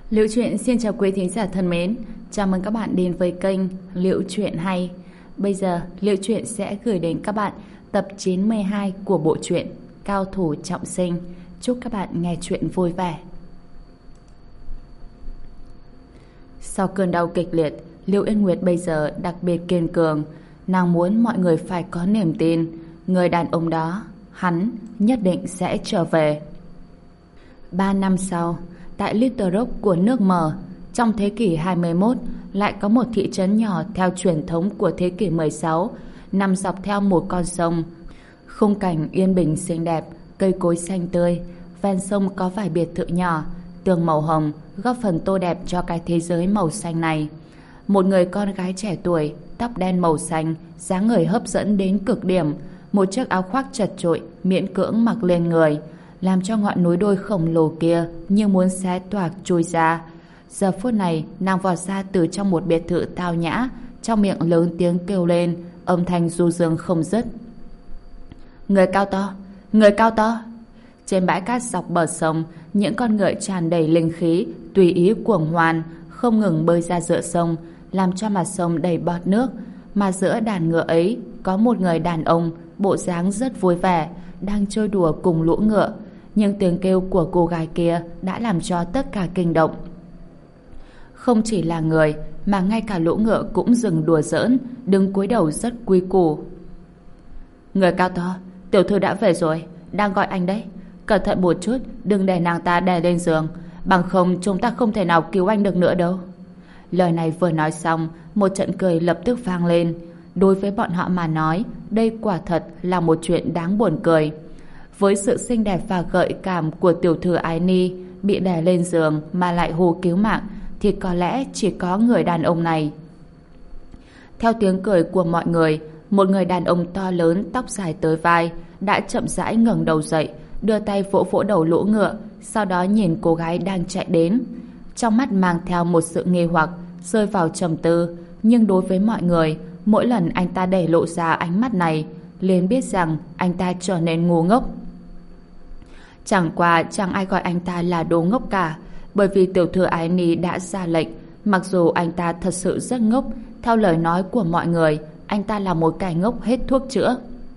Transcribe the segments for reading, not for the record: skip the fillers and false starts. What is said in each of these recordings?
Liễu Chuyện xin chào quý thính giả thân mến. Chào mừng các bạn đến với kênh Liễu Chuyện Hay. Bây giờ Liễu Chuyện sẽ gửi đến các bạn tập 92 của bộ truyện Cao Thủ Trọng Sinh. Chúc các bạn nghe chuyện vui vẻ. Sau cơn đau kịch liệt, Liễu Yên Nguyệt bây giờ đặc biệt kiên cường. Nàng muốn mọi người phải có niềm tin. Người đàn ông đó, hắn nhất định sẽ trở về. 3 năm sau, tại Little Rock của nước Mờ, trong thế kỷ 21, lại có một thị trấn nhỏ theo truyền thống của thế kỷ 16, nằm dọc theo một con sông. Khung cảnh yên bình xinh đẹp, cây cối xanh tươi, ven sông có vài biệt thự nhỏ, tường màu hồng, góp phần tô đẹp cho cái thế giới màu xanh này. Một người con gái trẻ tuổi, tóc đen màu xanh, dáng người hấp dẫn đến cực điểm, một chiếc áo khoác chật chội, miễn cưỡng mặc lên người, làm cho ngọn núi đôi khổng lồ kia như muốn xé toạc chui ra. Giờ phút này, nàng vọt ra từ trong một biệt thự tao nhã, trong miệng lớn tiếng kêu lên, âm thanh du dương không dứt. Người cao to! Người cao to! Trên bãi cát dọc bờ sông, những con ngựa tràn đầy linh khí, tùy ý cuồng hoan, không ngừng bơi ra giữa sông, làm cho mặt sông đầy bọt nước. Mà giữa đàn ngựa ấy, có một người đàn ông, bộ dáng rất vui vẻ, đang chơi đùa cùng lũ ngựa. Nhưng tiếng kêu của cô gái kia đã làm cho tất cả kinh động. Không chỉ là người, mà ngay cả lũ ngựa cũng dừng đùa giỡn, đứng cúi đầu rất quy củ. Người cao to, tiểu thư đã về rồi, đang gọi anh đấy. Cẩn thận một chút, đừng để nàng ta đè lên giường, bằng không chúng ta không thể nào cứu anh được nữa đâu. Lời này vừa nói xong, một trận cười lập tức vang lên. Đối với bọn họ mà nói, đây quả thật là một chuyện đáng buồn cười. Với sự xinh đẹp và gợi cảm của tiểu thư Ái Ni bị đè lên giường mà lại hô cứu mạng, thì có lẽ chỉ có người đàn ông này. Theo tiếng cười của mọi người, một người đàn ông to lớn, tóc dài tới vai, đã chậm rãi ngẩng đầu dậy, đưa tay vỗ vỗ đầu lũ ngựa, sau đó nhìn cô gái đang chạy đến. Trong mắt mang theo một sự nghi hoặc, rơi vào trầm tư, nhưng đối với mọi người, mỗi lần anh ta để lộ ra ánh mắt này, liền biết rằng anh ta trở nên ngu ngốc. Chẳng qua chẳng ai gọi anh ta là đồ ngốc cả, bởi vì tiểu thư Ái Ni đã ra lệnh. Mặc dù anh ta thật sự rất ngốc, theo lời nói của mọi người, anh ta là một kẻ ngốc hết thuốc chữa.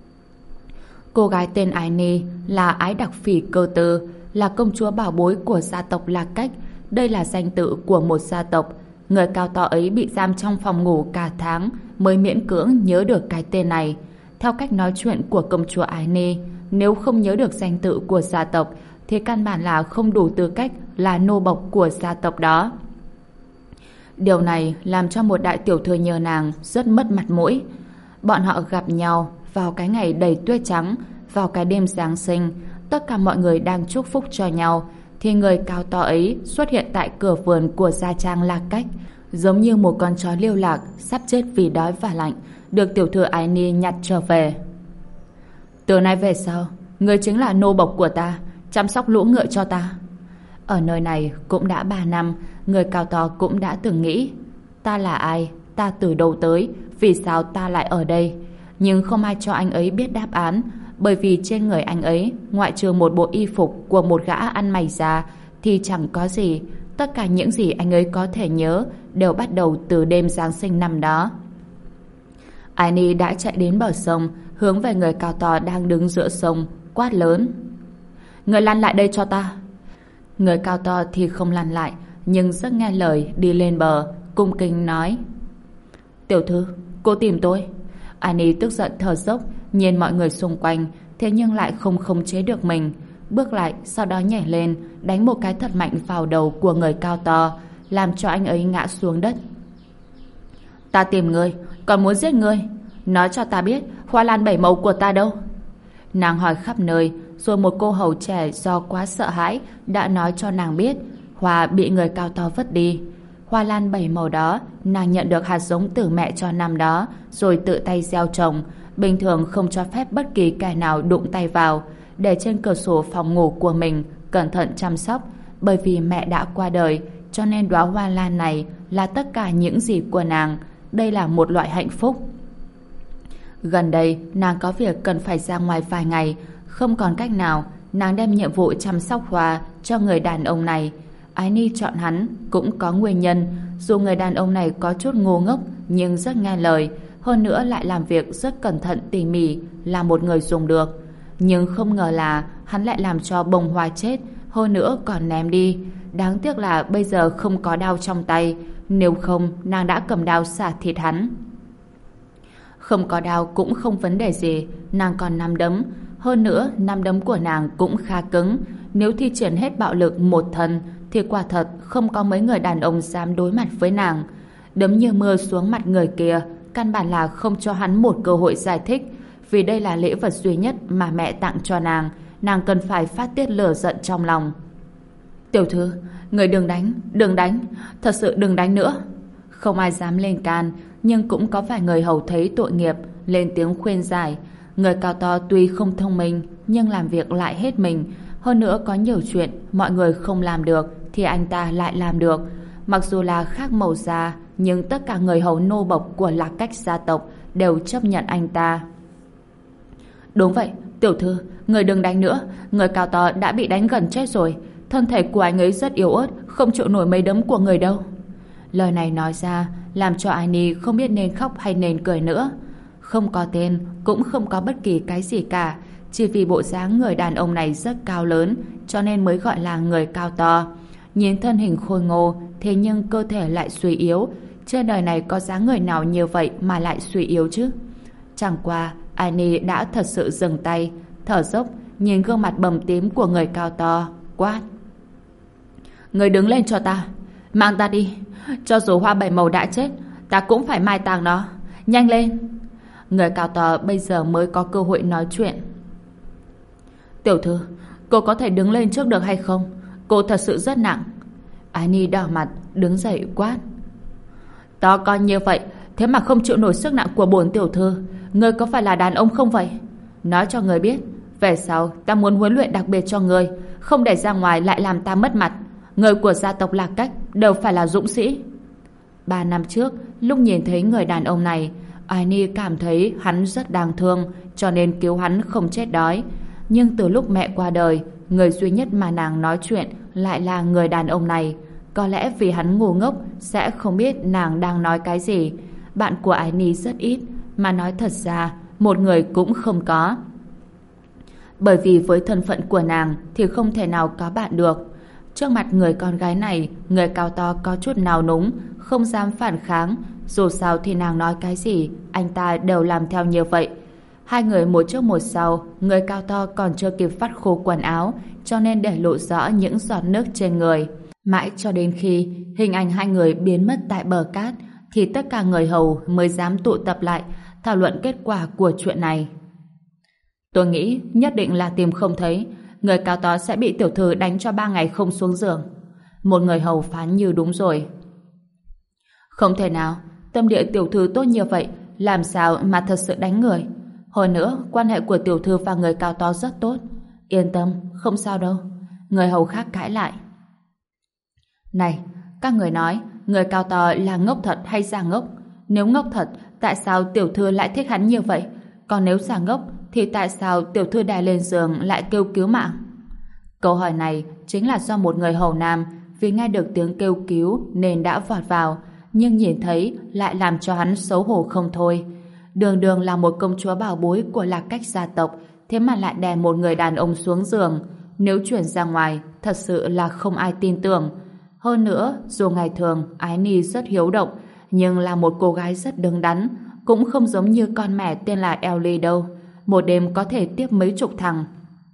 Cô gái tên Ái Ni là Ái Đặc Phỉ Cơ Tư, là công chúa bảo bối của gia tộc Lạc Cách. Đây là danh tự của một gia tộc. Người cao to ấy bị giam trong phòng ngủ cả tháng mới miễn cưỡng nhớ được cái tên này. Theo cách nói chuyện của công chúa Ái Ni, nếu không nhớ được danh tự của gia tộc thì căn bản là không đủ tư cách là nô bộc của gia tộc đó. Điều này làm cho một đại tiểu thư như nàng rất mất mặt mũi. Bọn họ gặp nhau vào cái ngày đầy tuyết trắng, vào cái đêm Giáng sinh, tất cả mọi người đang chúc phúc cho nhau, thì người cao to ấy xuất hiện tại cửa vườn của gia trang Lạc Cách, giống như một con chó lưu lạc sắp chết vì đói và lạnh, được tiểu thư Ái Ni nhặt trở về. Từ nay về sau, người chính là nô bộc của ta, chăm sóc lũ ngựa cho ta. Ở nơi này cũng đã 3 năm, người cao to cũng đã từng nghĩ, ta là ai, ta từ đâu tới, vì sao ta lại ở đây. Nhưng không ai cho anh ấy biết đáp án, bởi vì trên người anh ấy, ngoại trừ một bộ y phục của một gã ăn mày già, thì chẳng có gì. Tất cả những gì anh ấy có thể nhớ đều bắt đầu từ đêm Giáng sinh năm đó. Ái Ni đã chạy đến bờ sông, hướng về người cao to đang đứng giữa sông, quát lớn: Người lăn lại đây cho ta. Người cao to thì không lăn lại, nhưng rất nghe lời đi lên bờ, cung kính nói: Tiểu thư, cô tìm tôi. Ái Ni tức giận thở dốc, nhìn mọi người xung quanh, thế nhưng lại không khống chế được mình, bước lại, sau đó nhảy lên, đánh một cái thật mạnh vào đầu của người cao to, làm cho anh ấy ngã xuống đất. Ta tìm ngươi, còn muốn giết ngươi. Nói cho ta biết hoa lan 7 màu của ta đâu. Nàng hỏi khắp nơi, rồi một cô hầu trẻ do quá sợ hãi đã nói cho nàng biết hoa bị người cao to vứt đi. Hoa lan 7 màu đó nàng nhận được hạt giống từ mẹ cho năm đó, rồi tự tay gieo trồng, bình thường không cho phép bất kỳ kẻ nào đụng tay vào, để trên cửa sổ phòng ngủ của mình cẩn thận chăm sóc, bởi vì mẹ đã qua đời, cho nên đóa hoa lan này là tất cả những gì của nàng. Đây là một loại hạnh phúc. Gần đây nàng có việc cần phải ra ngoài vài ngày, không còn cách nào, nàng đem nhiệm vụ chăm sóc hoa cho người đàn ông này. Ái Ni chọn hắn cũng có nguyên nhân. Dù người đàn ông này có chút ngu ngốc nhưng rất nghe lời, hơn nữa lại làm việc rất cẩn thận tỉ mỉ, là một người dùng được. Nhưng không ngờ là hắn lại làm cho Bông Hoa chết, hơn nữa còn ném đi. Đáng tiếc là bây giờ không có đao trong tay, nếu không nàng đã cầm đao xả thịt hắn. Không có đao cũng không vấn đề gì, nàng còn nắm đấm, hơn nữa nắm đấm của nàng cũng khá cứng, nếu thi triển hết bạo lực một thân thì quả thật không có mấy người đàn ông dám đối mặt với nàng. Đấm như mưa xuống mặt người kia, căn bản là không cho hắn một cơ hội giải thích, vì đây là lễ vật duy nhất mà mẹ tặng cho nàng cần phải phát tiết lửa giận trong lòng. Tiểu thư, người đừng đánh, thật sự đừng đánh nữa. Không ai dám lên can, nhưng cũng có vài người hầu thấy tội nghiệp, lên tiếng khuyên giải. Người cao to tuy không thông minh, nhưng làm việc lại hết mình. Hơn nữa có nhiều chuyện mọi người không làm được, thì anh ta lại làm được. Mặc dù là khác màu da, nhưng tất cả người hầu nô bộc của Lạc Cách gia tộc đều chấp nhận anh ta. Đúng vậy, tiểu thư, người đừng đánh nữa. Người cao to đã bị đánh gần chết rồi. Thân thể của anh ấy rất yếu ớt, không chịu nổi mấy đấm của người đâu. Lời này nói ra làm cho Annie không biết nên khóc hay nên cười nữa. Không có tên, cũng không có bất kỳ cái gì cả, chỉ vì bộ dáng người đàn ông này rất cao lớn, cho nên mới gọi là người cao to. Nhìn thân hình khôi ngô, thế nhưng cơ thể lại suy yếu. Trên đời này có dáng người nào như vậy mà lại suy yếu chứ? Chẳng qua Annie đã thật sự dừng tay, thở dốc, nhìn gương mặt bầm tím của người cao to, quát: Người đứng lên cho ta, mang ta đi. Cho dù Hoa Bảy Màu đã chết, ta cũng phải mai táng nó. Nhanh lên. Người cao to bây giờ mới có cơ hội nói chuyện. Tiểu thư, cô có thể đứng lên trước được hay không? Cô thật sự rất nặng. Annie đỏ mặt, đứng dậy quát: To con như vậy, thế mà không chịu nổi sức nặng của bổn tiểu thư. Ngươi có phải là đàn ông không vậy? Nói cho người biết, về sau ta muốn huấn luyện đặc biệt cho ngươi, không để ra ngoài lại làm ta mất mặt. Người của gia tộc Lạc Cách đều phải là dũng sĩ. 3 năm trước, lúc nhìn thấy người đàn ông này, Annie cảm thấy hắn rất đáng thương, cho nên cứu hắn không chết đói. Nhưng từ lúc mẹ qua đời, người duy nhất mà nàng nói chuyện lại là người đàn ông này. Có lẽ vì hắn ngu ngốc, sẽ không biết nàng đang nói cái gì. Bạn của Annie rất ít, mà nói thật ra, một người cũng không có. Bởi vì với thân phận của nàng thì không thể nào có bạn được. Trước mặt người con gái này, người cao to có chút nào núng, không dám phản kháng. Dù sao thì nàng nói cái gì, anh ta đều làm theo như vậy. Hai người một trước một sau, người cao to còn chưa kịp vắt khô quần áo, cho nên để lộ rõ những giọt nước trên người. Mãi cho đến khi hình ảnh hai người biến mất tại bờ cát, thì tất cả người hầu mới dám tụ tập lại, thảo luận kết quả của chuyện này. Tôi nghĩ nhất định là tìm không thấy, người cao to sẽ bị tiểu thư đánh cho 3 ngày không xuống giường. Một người hầu phán như đúng rồi. Không thể nào, tâm địa tiểu thư tốt như vậy, làm sao mà thật sự đánh người? Hơn nữa, quan hệ của tiểu thư và người cao to rất tốt. Yên tâm, không sao đâu. Người hầu khác cãi lại. Này, các người nói, người cao to là ngốc thật hay giả ngốc? Nếu ngốc thật, tại sao tiểu thư lại thích hắn như vậy? Còn nếu giả ngốc, thì tại sao tiểu thư đè lên giường lại kêu cứu mạng? Câu hỏi này chính là do một người hầu nam vì nghe được tiếng kêu cứu nên đã vọt vào, nhưng nhìn thấy lại làm cho hắn xấu hổ không thôi. Đường đường là một công chúa bảo bối của Lạc Cách gia tộc, thế mà lại đè một người đàn ông xuống giường. Nếu chuyển ra ngoài, thật sự là không ai tin tưởng. Hơn nữa, dù ngày thường Ái Nhi rất hiếu động, nhưng là một cô gái rất đứng đắn, cũng không giống như con mẹ tên là Ellie đâu. Một đêm có thể tiếp mấy chục thằng.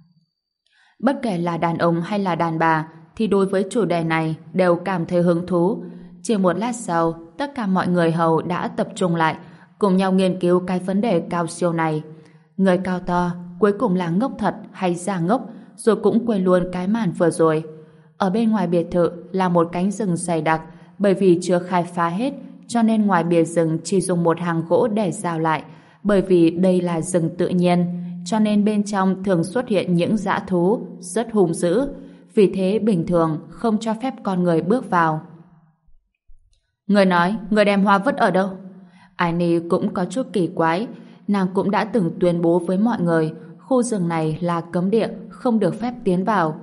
Bất kể là đàn ông hay là đàn bà, thì đối với chủ đề này đều cảm thấy hứng thú. Chỉ một lát sau, tất cả mọi người hầu đã tập trung lại, cùng nhau nghiên cứu cái vấn đề cao siêu này. Người cao to cuối cùng là ngốc thật hay giả ngốc, rồi cũng quên luôn cái màn vừa rồi. Ở bên ngoài biệt thự là một cánh rừng dày đặc, bởi vì chưa khai phá hết, cho nên ngoài bìa rừng chỉ dùng một hàng gỗ để rào lại. Bởi vì đây là rừng tự nhiên, cho nên bên trong thường xuất hiện những dã thú rất hung dữ, vì thế bình thường không cho phép con người bước vào. Người nói, người đem hoa vứt ở đâu? Annie cũng có chút kỳ quái, nàng cũng đã từng tuyên bố với mọi người khu rừng này là cấm địa, không được phép tiến vào.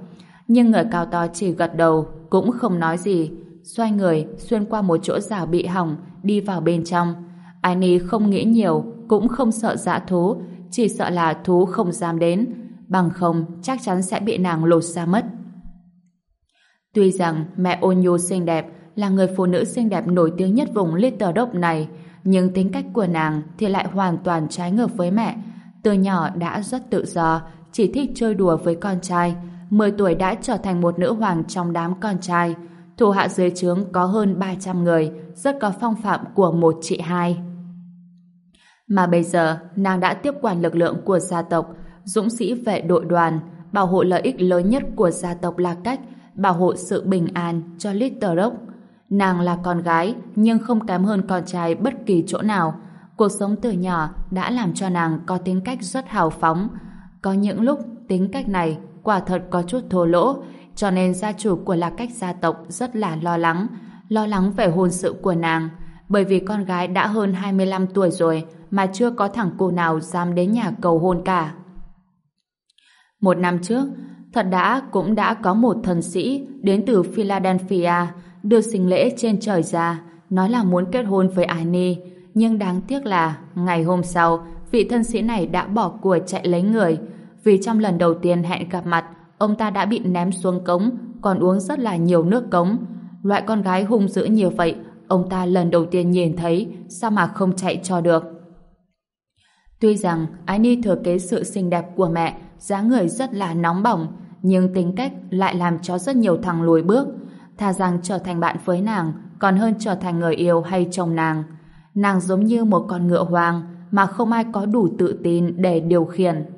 Nhưng người cao to chỉ gật đầu, cũng không nói gì. Xoay người, xuyên qua một chỗ rào bị hỏng, đi vào bên trong. Annie không nghĩ nhiều, cũng không sợ dã thú, chỉ sợ là thú không dám đến. Bằng không, chắc chắn sẽ bị nàng lột ra mất. Tuy rằng mẹ Ôn Nhu xinh đẹp, là người phụ nữ xinh đẹp nổi tiếng nhất vùng Little Dog này, nhưng tính cách của nàng thì lại hoàn toàn trái ngược với mẹ. Từ nhỏ đã rất tự do, chỉ thích chơi đùa với con trai. 10 tuổi đã trở thành một nữ hoàng trong đám con trai. Thủ hạ dưới trướng có hơn 300 người, rất có phong phạm của một chị hai. Mà bây giờ, nàng đã tiếp quản lực lượng của gia tộc, dũng sĩ vệ đội đoàn, bảo hộ lợi ích lớn nhất của gia tộc là cách bảo hộ sự bình an cho Little Dog. Nàng là con gái, nhưng không kém hơn con trai bất kỳ chỗ nào. Cuộc sống từ nhỏ đã làm cho nàng có tính cách rất hào phóng. Có những lúc tính cách này quả thật có chút thô lỗ, cho nên gia chủ của Lạc Cách gia tộc rất là lo lắng về hôn sự của nàng, bởi vì con gái đã hơn 25 tuổi rồi mà chưa có thằng cô nào dám đến nhà cầu hôn cả. Một năm trước, cũng đã có một thần sĩ đến từ Philadelphia đưa sinh lễ trên trời ra, nói là muốn kết hôn với Annie, nhưng đáng tiếc là ngày hôm sau, vị thân sĩ này đã bỏ của chạy lấy người, vì trong lần đầu tiên hẹn gặp mặt, ông ta đã bị ném xuống cống, còn uống rất là nhiều nước cống. Loại con gái hung dữ như vậy, ông ta lần đầu tiên nhìn thấy, sao mà không chạy cho được. Tuy rằng Annie thừa kế sự xinh đẹp của mẹ, dáng người rất là nóng bỏng, nhưng tính cách lại làm cho rất nhiều thằng lùi bước. Thà rằng trở thành bạn với nàng, còn hơn trở thành người yêu hay chồng nàng. Nàng giống như một con ngựa hoang, mà không ai có đủ tự tin để điều khiển.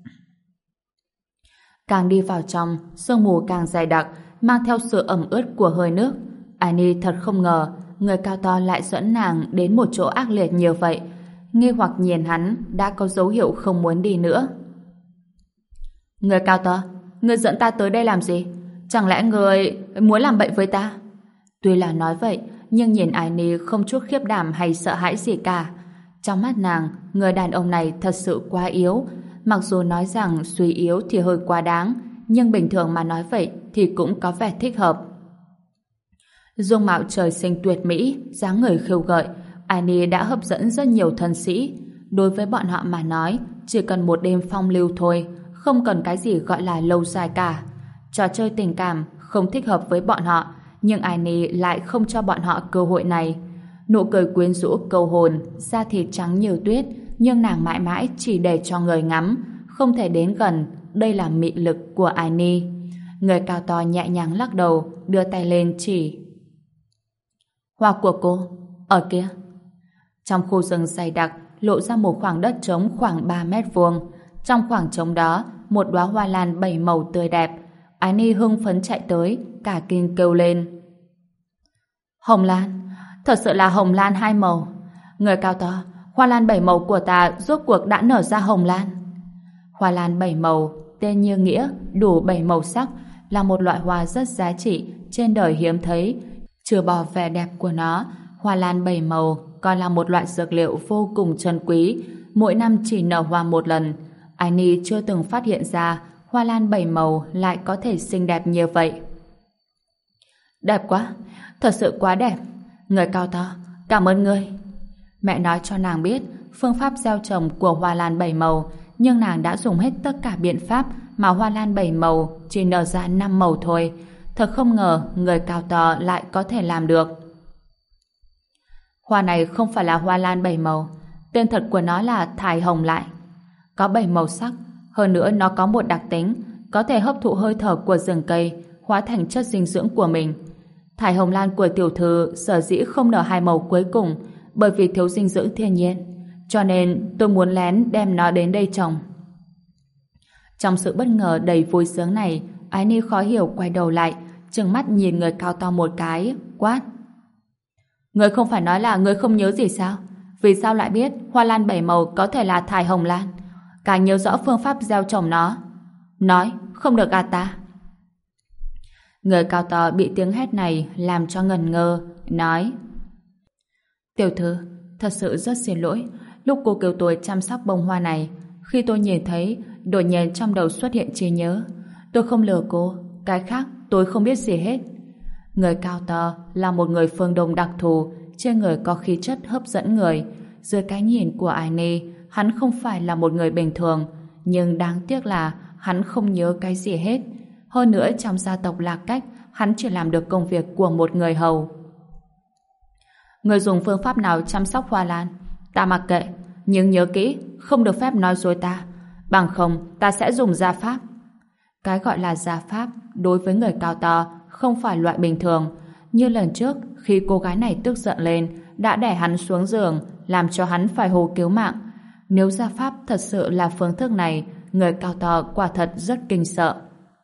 Càng đi vào trong, sương mù càng dày đặc, mang theo sự ẩm ướt của hơi nước. Annie thật không ngờ, người cao to lại dẫn nàng đến một chỗ ác liệt như vậy. Nghi hoặc nhìn hắn, đã có dấu hiệu không muốn đi nữa. Người cao to, người dẫn ta tới đây làm gì? Chẳng lẽ người muốn làm bậy với ta? Tuy là nói vậy, nhưng nhìn Annie không chút khiếp đảm hay sợ hãi gì cả. Trong mắt nàng, người đàn ông này thật sự quá yếu. Mặc dù nói rằng suy yếu thì hơi quá đáng, nhưng bình thường mà nói vậy thì cũng có vẻ thích hợp. Dung mạo trời sinh tuyệt mỹ, dáng người khiêu gợi, Annie đã hấp dẫn rất nhiều thân sĩ. Đối với bọn họ mà nói, chỉ cần một đêm phong lưu thôi, không cần cái gì gọi là lâu dài cả. Trò chơi tình cảm không thích hợp với bọn họ, nhưng Annie lại không cho bọn họ cơ hội này. Nụ cười quyến rũ câu hồn, da thịt trắng như tuyết, nhưng nàng mãi mãi chỉ để cho người ngắm, không thể đến gần. Đây là mị lực của Annie. Người cao to nhẹ nhàng lắc đầu, đưa tay lên chỉ. Hoa của cô, ở kia. Trong khu rừng dày đặc, lộ ra một khoảng đất trống khoảng 3 mét vuông. Trong khoảng trống đó, một đóa hoa lan 7 màu tươi đẹp. Annie hưng phấn chạy tới, cả kinh kêu lên. Hồng lan, thật sự là hồng lan 2 màu. Người cao to, hoa lan 7 màu của ta rốt cuộc đã nở ra hồng lan. Hoa lan 7 màu, tên như nghĩa, đủ 7 màu sắc, là một loại hoa rất giá trị, trên đời hiếm thấy. Trừ bỏ vẻ đẹp của nó, hoa lan 7 màu còn là một loại dược liệu vô cùng trân quý, mỗi năm chỉ nở hoa một lần. Annie chưa từng phát hiện ra hoa lan 7 màu lại có thể xinh đẹp như vậy. Đẹp quá, thật sự quá đẹp. Người cao to, cảm ơn ngươi. Mẹ nói cho nàng biết phương pháp gieo trồng của hoa lan 7 màu, nhưng nàng đã dùng hết tất cả biện pháp mà hoa lan 7 màu chỉ nở ra 5 màu thôi. Thật không ngờ người cao to lại có thể làm được. Hoa này không phải là hoa lan 7 màu, tên thật của nó là thải hồng lại. Có 7 màu sắc, hơn nữa nó có một đặc tính, có thể hấp thụ hơi thở của rừng cây, hóa thành chất dinh dưỡng của mình. Thải hồng lan của tiểu thư sở dĩ không nở 2 màu cuối cùng, bởi vì thiếu dinh dưỡng thiên nhiên, cho nên tôi muốn lén đem nó đến đây trồng. Trong sự bất ngờ đầy vui sướng này, Annie khó hiểu quay đầu lại, trừng mắt nhìn người cao to một cái, quát. Ngươi không phải nói là ngươi không nhớ gì sao? Vì sao lại biết hoa lan 7 màu có thể là thải hồng lan? Càng nhớ rõ phương pháp gieo trồng nó. Nói, không được gạt ta. Người cao to bị tiếng hét này làm cho ngần ngơ, nói. Tiểu thư, thật sự rất xin lỗi. Lúc cô kêu tôi chăm sóc bông hoa này, khi tôi nhìn thấy, đột nhiên trong đầu xuất hiện trí nhớ. Tôi không lừa cô, cái khác tôi không biết gì hết. Người cao to là một người phương Đông đặc thù, trên người có khí chất hấp dẫn người. Dưới cái nhìn của Annie, hắn không phải là một người bình thường, nhưng đáng tiếc là hắn không nhớ cái gì hết. Hơn nữa trong gia tộc Lạc Cách, hắn chỉ làm được công việc của một người hầu. Người dùng phương pháp nào chăm sóc hoa lan? Ta mặc kệ, nhưng nhớ kỹ, không được phép nói dối ta. Bằng không, ta sẽ dùng gia pháp. Cái gọi là gia pháp, đối với người cao to, không phải loại bình thường. Như lần trước, khi cô gái này tức giận lên, đã đè hắn xuống giường, làm cho hắn phải hô cứu mạng. Nếu gia pháp thật sự là phương thức này, người cao to quả thật rất kinh sợ.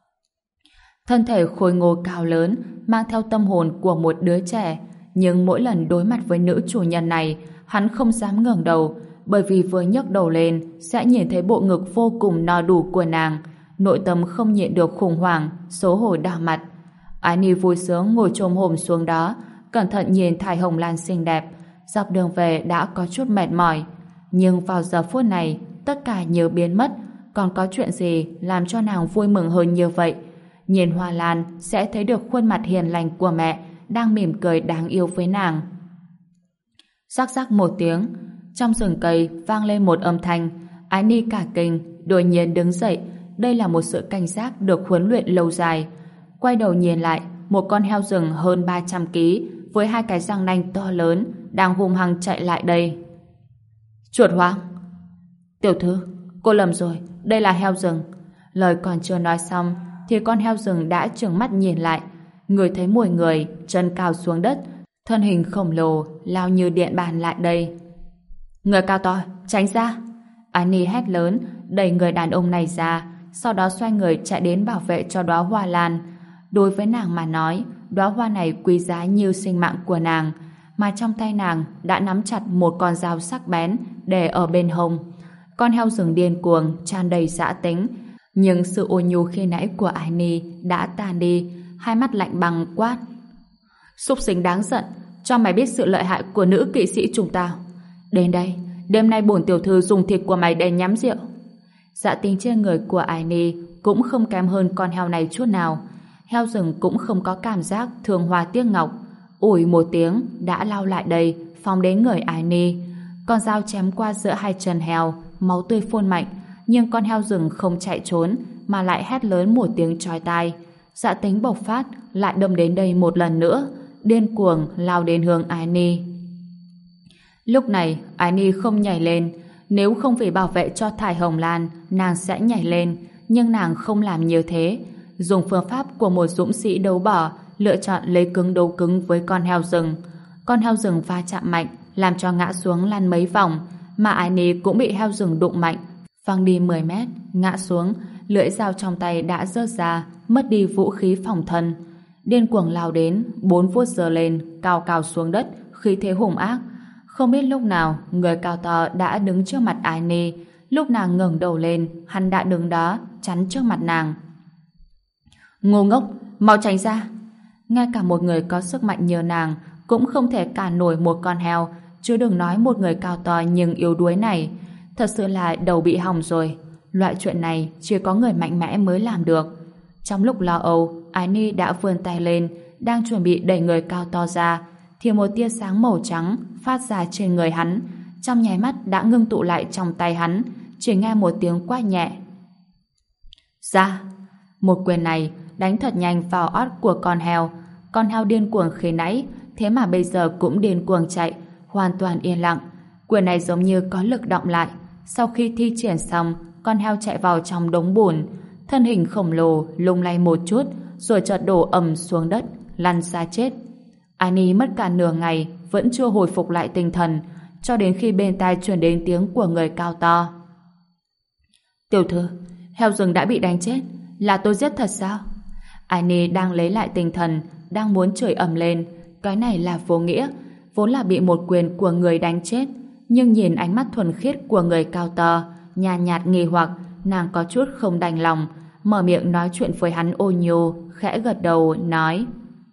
Thân thể khôi ngô cao lớn, mang theo tâm hồn của một đứa trẻ, nhưng mỗi lần đối mặt với nữ chủ nhân này, hắn không dám ngẩng đầu, bởi vì vừa nhấc đầu lên sẽ nhìn thấy bộ ngực vô cùng no đủ của nàng. Nội tâm không nhịn được khủng hoảng, xấu hổ đỏ mặt. Annie vui sướng ngồi chồm hổm xuống đó, cẩn thận nhìn thải hồng lan xinh đẹp. Dọc đường về đã có chút mệt mỏi, nhưng vào giờ phút này tất cả như biến mất. Còn có chuyện gì làm cho nàng vui mừng hơn như vậy? Nhìn hoa lan sẽ thấy được khuôn mặt hiền lành của mẹ đang mỉm cười đáng yêu với nàng. Rắc rắc một tiếng, trong rừng cây vang lên một âm thanh. Annie cả kinh, đột nhiên đứng dậy. Đây là một sự cảnh giác được huấn luyện lâu dài. Quay đầu nhìn lại, một con heo rừng hơn 300 kg với hai cái răng nanh to lớn đang hung hăng chạy lại đây. Chuột hoang! Tiểu thư, cô lầm rồi, đây là heo rừng. Lời còn chưa nói xong thì con heo rừng đã trừng mắt nhìn lại. Người thấy mùi người, chân cao xuống đất, thân hình khổng lồ lao như điện bàn lại đây. Người cao to, tránh ra! Annie hét lớn, đẩy người đàn ông này ra, sau đó xoay người chạy đến bảo vệ cho đóa hoa lan. Đối với nàng mà nói, đóa hoa này quý giá như sinh mạng của nàng, mà trong tay nàng đã nắm chặt một con dao sắc bén để ở bên hông. Con heo rừng điên cuồng, tràn đầy dã tính, nhưng sự ôn nhu khi nãy của Annie đã tan đi. Hai mắt lạnh băng quát: Súc sinh đáng giận, cho mày biết sự lợi hại của nữ kỵ sĩ chúng tao. Đến đây, đêm nay bổn tiểu thư dùng thịt của mày để nhắm rượu. Dạ tính trên người của Annie cũng không kém hơn con heo này chút nào. Heo rừng cũng không có cảm giác thương hoa tiếc ngọc, ủi một tiếng đã lao lại đây, phóng đến người Annie. Con dao chém qua giữa hai chân heo, máu tươi phun mạnh, nhưng con heo rừng không chạy trốn mà lại hét lớn một tiếng chói tai. Dạ tính bộc phát, lại đâm đến đây một lần nữa, điên cuồng lao đến hướng Annie. Lúc này Annie không nhảy lên. Nếu không vì bảo vệ cho thải hồng lan, nàng sẽ nhảy lên, nhưng nàng không làm như thế. Dùng phương pháp của một dũng sĩ đấu bỏ, lựa chọn lấy cứng đấu cứng với con heo rừng. Con heo rừng va chạm mạnh, làm cho ngã xuống lăn mấy vòng, mà Annie cũng bị heo rừng đụng mạnh, văng đi 10 mét, ngã xuống, lưỡi dao trong tay đã rớt ra, mất đi vũ khí phòng thân. Điên cuồng lao đến, 4 vuốt giơ lên, cao cao xuống đất, khí thế hung ác. Không biết lúc nào, người cao to đã đứng trước mặt Annie. Lúc nàng ngẩng đầu lên, hắn đã đứng đó, chắn trước mặt nàng. Ngu ngốc, mau tránh ra! Ngay cả một người có sức mạnh như nàng cũng không thể cản nổi một con heo, chứ đừng nói một người cao to nhưng yếu đuối này. Thật sự là đầu bị hỏng rồi. Loại chuyện này chỉ có người mạnh mẽ mới làm được. Trong lúc lo âu, Annie đã vươn tay lên, đang chuẩn bị đẩy người cao to ra, thì một tia sáng màu trắng phát ra trên người hắn, trong nháy mắt đã ngưng tụ lại trong tay hắn. Chỉ nghe một tiếng quát nhẹ. Ra! Một quyền này đánh thật nhanh vào ót của con heo. Con heo điên cuồng khi nãy, thế mà bây giờ cũng điên cuồng chạy, hoàn toàn yên lặng. Quyền này giống như có lực động lại. Sau khi thi triển xong, con heo chạy vào trong đống bùn, thân hình khổng lồ lung lay một chút, rồi chợt đổ ầm xuống đất, lăn ra chết. Annie mất cả nửa ngày vẫn chưa hồi phục lại tinh thần, cho đến khi bên tai truyền đến tiếng của người cao to. Tiểu thư, heo rừng đã bị đánh chết, là tôi giết thật sao? Annie đang lấy lại tinh thần, đang muốn chửi ầm lên. Cái này là vô nghĩa, vốn là bị một quyền của người đánh chết, nhưng nhìn ánh mắt thuần khiết của người cao to, nhàn nhạt nghi hoặc, nàng có chút không đành lòng, mở miệng nói chuyện với hắn ôn nhu, khẽ gật đầu nói: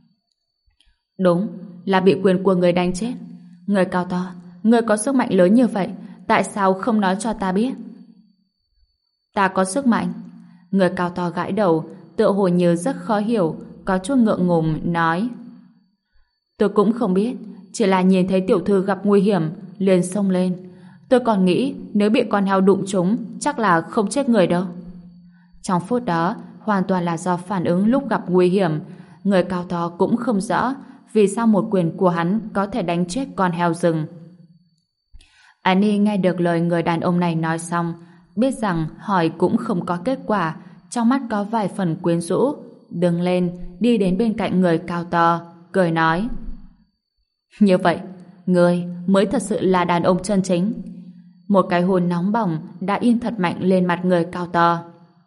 Đúng, là bị quyền của người đánh chết. Người cao to, người có sức mạnh lớn như vậy, tại sao không nói cho ta biết? Ta có sức mạnh. Người cao to gãi đầu, tựa hồ như rất khó hiểu, có chút ngượng ngùng nói: tôi cũng không biết, chỉ là nhìn thấy tiểu thư gặp nguy hiểm liền xông lên. Tôi còn nghĩ nếu bị con heo đụng trúng chắc là không chết người đâu. Trong phút đó hoàn toàn là do phản ứng lúc gặp nguy hiểm. Người cao to cũng không rõ vì sao một quyền của hắn có thể đánh chết con heo rừng. Annie nghe được lời người đàn ông này nói xong, biết rằng hỏi cũng không có kết quả, trong mắt có vài phần quyến rũ, đứng lên đi đến bên cạnh người cao to, cười nói: như vậy ngươi mới thật sự là đàn ông chân chính. Một cái hôn nóng bỏng đã in thật mạnh lên mặt người cao to.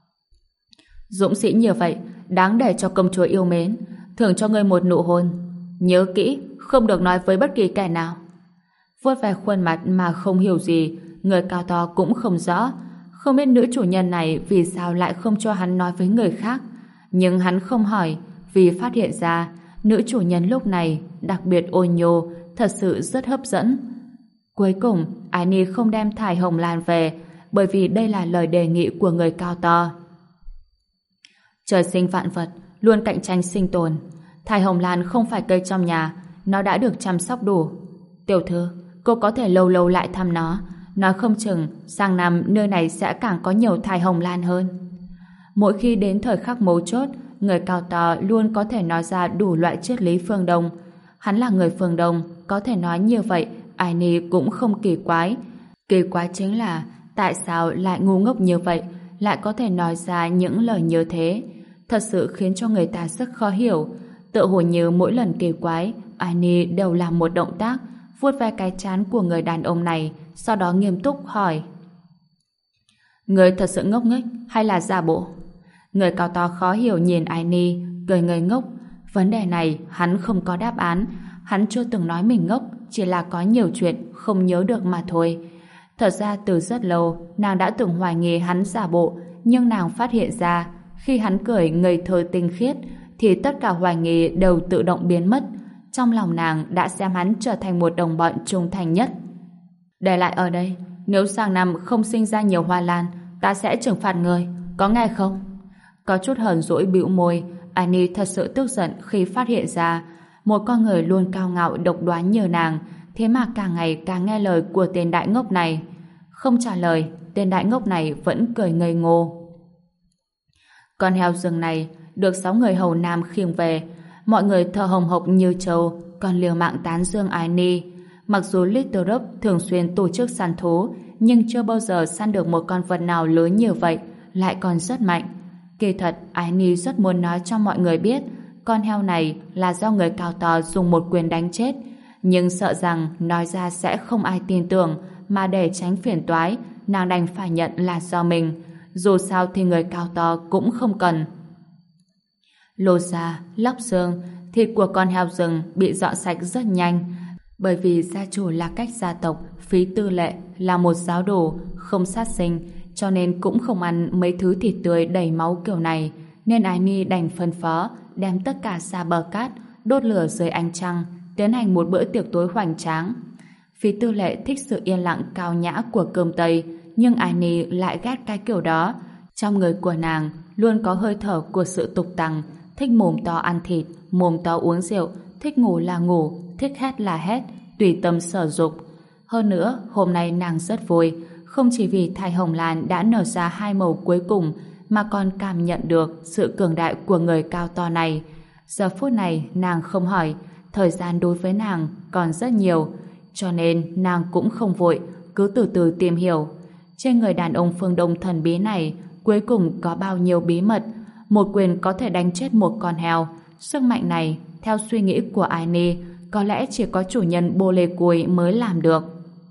Dũng sĩ như vậy đáng để cho công chúa yêu mến, thưởng cho ngươi một nụ hôn. Nhớ kỹ, không được nói với bất kỳ kẻ nào. Vuốt về khuôn mặt mà không hiểu gì, người cao to cũng không rõ, không biết nữ chủ nhân này vì sao lại không cho hắn nói với người khác. Nhưng hắn không hỏi, vì phát hiện ra nữ chủ nhân lúc này đặc biệt ôn nhô, thật sự rất hấp dẫn. Cuối cùng, Annie không đem thải hồng lan về, bởi vì đây là lời đề nghị của người cao to. Trời sinh vạn vật, luôn cạnh tranh sinh tồn. Thải hồng lan không phải cây trong nhà, nó đã được chăm sóc đủ. Tiểu thư, cô có thể lâu lâu lại thăm nó, nói không chừng sang năm nơi này sẽ càng có nhiều thải hồng lan hơn. Mỗi khi đến thời khắc mấu chốt, người cao to luôn có thể nói ra đủ loại triết lý phương Đông. Hắn là người phương Đông, có thể nói như vậy, Annie cũng không kỳ quái. Kỳ quái chính là tại sao lại ngu ngốc như vậy, lại có thể nói ra những lời như thế. Thật sự khiến cho người ta rất khó hiểu. Tựa hồ như mỗi lần kỳ quái, Annie đều làm một động tác, vuốt ve cái trán của người đàn ông này, sau đó nghiêm túc hỏi: người thật sự ngốc nghếch hay là giả bộ? Người cao to khó hiểu nhìn Annie, cười ngây ngốc. Vấn đề này hắn không có đáp án. Hắn chưa từng nói mình ngốc, chỉ là có nhiều chuyện không nhớ được mà thôi. Thật ra từ rất lâu nàng đã từng hoài nghi hắn giả bộ, nhưng nàng phát hiện ra khi hắn cười ngây thơ tinh khiết thì tất cả hoài nghi đều tự động biến mất. Trong lòng nàng đã xem hắn trở thành một đồng bọn trung thành nhất. Để lại ở đây, nếu sang năm không sinh ra nhiều hoa lan, ta sẽ trừng phạt người, có nghe không? Có chút hờn dỗi bĩu môi. Annie thật sự tức giận khi phát hiện ra một con người luôn cao ngạo độc đoán như nàng, thế mà càng ngày càng nghe lời của tên đại ngốc này. Không trả lời, tên đại ngốc này vẫn cười ngây ngô. Con heo rừng này được 6 người hầu nam khiêng về, mọi người thở hồng hộc như trâu, còn liều mạng tán dương Annie. Mặc dù Little Rock thường xuyên tổ chức săn thú, nhưng chưa bao giờ săn được một con vật nào lớn như vậy, lại còn rất mạnh. Kỳ thật, Annie rất muốn nói cho mọi người biết con heo này là do người cao to dùng một quyền đánh chết, nhưng sợ rằng nói ra sẽ không ai tin tưởng, mà để tránh phiền toái, nàng đành phải nhận là do mình. Dù sao thì người cao to cũng không cần. Lột da, lóc xương, thịt của con heo rừng bị dọn sạch rất nhanh, bởi vì gia chủ là cách gia tộc, Phí Tư Lệ là một giáo đồ không sát sinh, cho nên cũng không ăn mấy thứ thịt tươi đầy máu kiểu này, nên Annie đành phân phó đem tất cả ra bờ cát, đốt lửa dưới ánh trăng, tiến hành một bữa tiệc tối hoành tráng. Phí Tư Lệ thích sự yên lặng cao nhã của cơm Tây, nhưng Annie lại ghét cái kiểu đó. Trong người của nàng luôn có hơi thở của sự tục tằng, thích mồm to ăn thịt, mồm to uống rượu, thích ngủ là ngủ, thích hét là hét, tùy tâm sở dục. Hơn nữa, hôm nay nàng rất vui, không chỉ vì thải hồng lan đã nở ra 2 màu cuối cùng, mà còn cảm nhận được sự cường đại của người cao to này. Giờ phút này nàng không hỏi, thời gian đối với nàng còn rất nhiều, cho nên nàng cũng không vội, cứ từ từ tìm hiểu. Trên người đàn ông phương Đông thần bí này cuối cùng có bao nhiêu bí mật. Một quyền có thể đánh chết một con heo. Sức mạnh này, theo suy nghĩ của Annie, có lẽ chỉ có chủ nhân Bồ Lê Cùi mới làm được.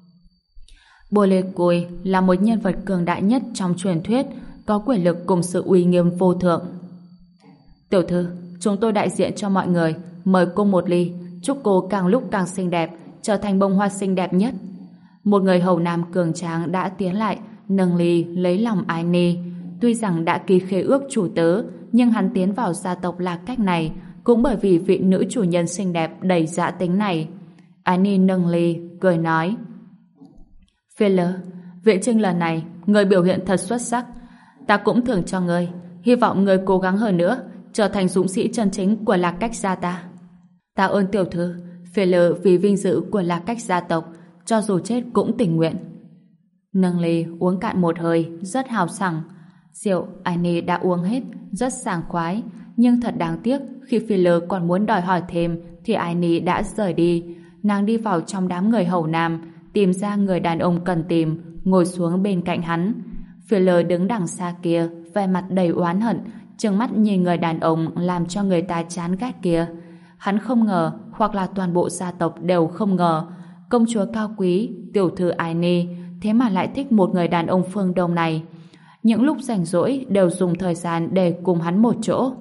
Bồ Lê Cùi là một nhân vật cường đại nhất trong truyền thuyết, có quyền lực cùng sự uy nghiêm vô thượng. Tiểu thư, chúng tôi đại diện cho mọi người, mời cô một ly, chúc cô càng lúc càng xinh đẹp, trở thành bông hoa xinh đẹp nhất. Một người hầu nam cường tráng đã tiến lại, nâng ly lấy lòng Annie. Tuy rằng đã ký khế ước chủ tớ, nhưng hắn tiến vào gia tộc là cách này, cũng bởi vì vị nữ chủ nhân xinh đẹp đầy dã tính này. Annie nâng ly, cười nói: Philip, viện trinh lần này, người biểu hiện thật xuất sắc. Ta cũng thưởng cho ngươi hy vọng người cố gắng hơn nữa, trở thành dũng sĩ chân chính của Lạc Cách gia ta. Tạ ơn tiểu thư, Philip vì vinh dự của Lạc Cách gia tộc, cho dù chết cũng tình nguyện. Nâng ly uống cạn một hơi, rất hào sảng. Rượu Annie đã uống hết, rất sảng khoái, nhưng thật đáng tiếc khi Philip còn muốn đòi hỏi thêm thì Annie đã rời đi. Nàng đi vào trong đám người hầu nam, tìm ra người đàn ông cần tìm, ngồi xuống bên cạnh hắn. Philip đứng đằng xa kia, vẻ mặt đầy oán hận, trừng mắt nhìn người đàn ông làm cho người ta chán ghét kia. Hắn không ngờ, hoặc là toàn bộ gia tộc đều không ngờ, công chúa cao quý, tiểu thư Annie, thế mà lại thích một người đàn ông phương Đông này. Những lúc rảnh rỗi đều dùng thời gian để cùng hắn một chỗ.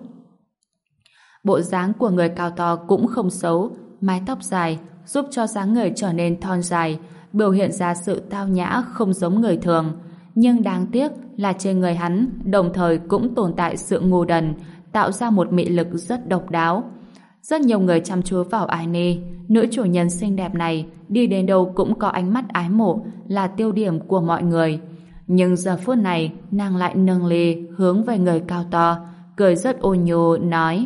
Bộ dáng của người cao to cũng không xấu, mái tóc dài giúp cho dáng người trở nên thon dài, biểu hiện ra sự tao nhã không giống người thường. Nhưng đáng tiếc là trên người hắn đồng thời cũng tồn tại sự ngu đần, tạo ra một mị lực rất độc đáo. Rất nhiều người chăm chú vào Annie, nữ chủ nhân xinh đẹp này đi đến đâu cũng có ánh mắt ái mộ, là tiêu điểm của mọi người. Nhưng giờ phút này nàng lại nâng ly hướng về người cao to, cười rất ôn nhu nói: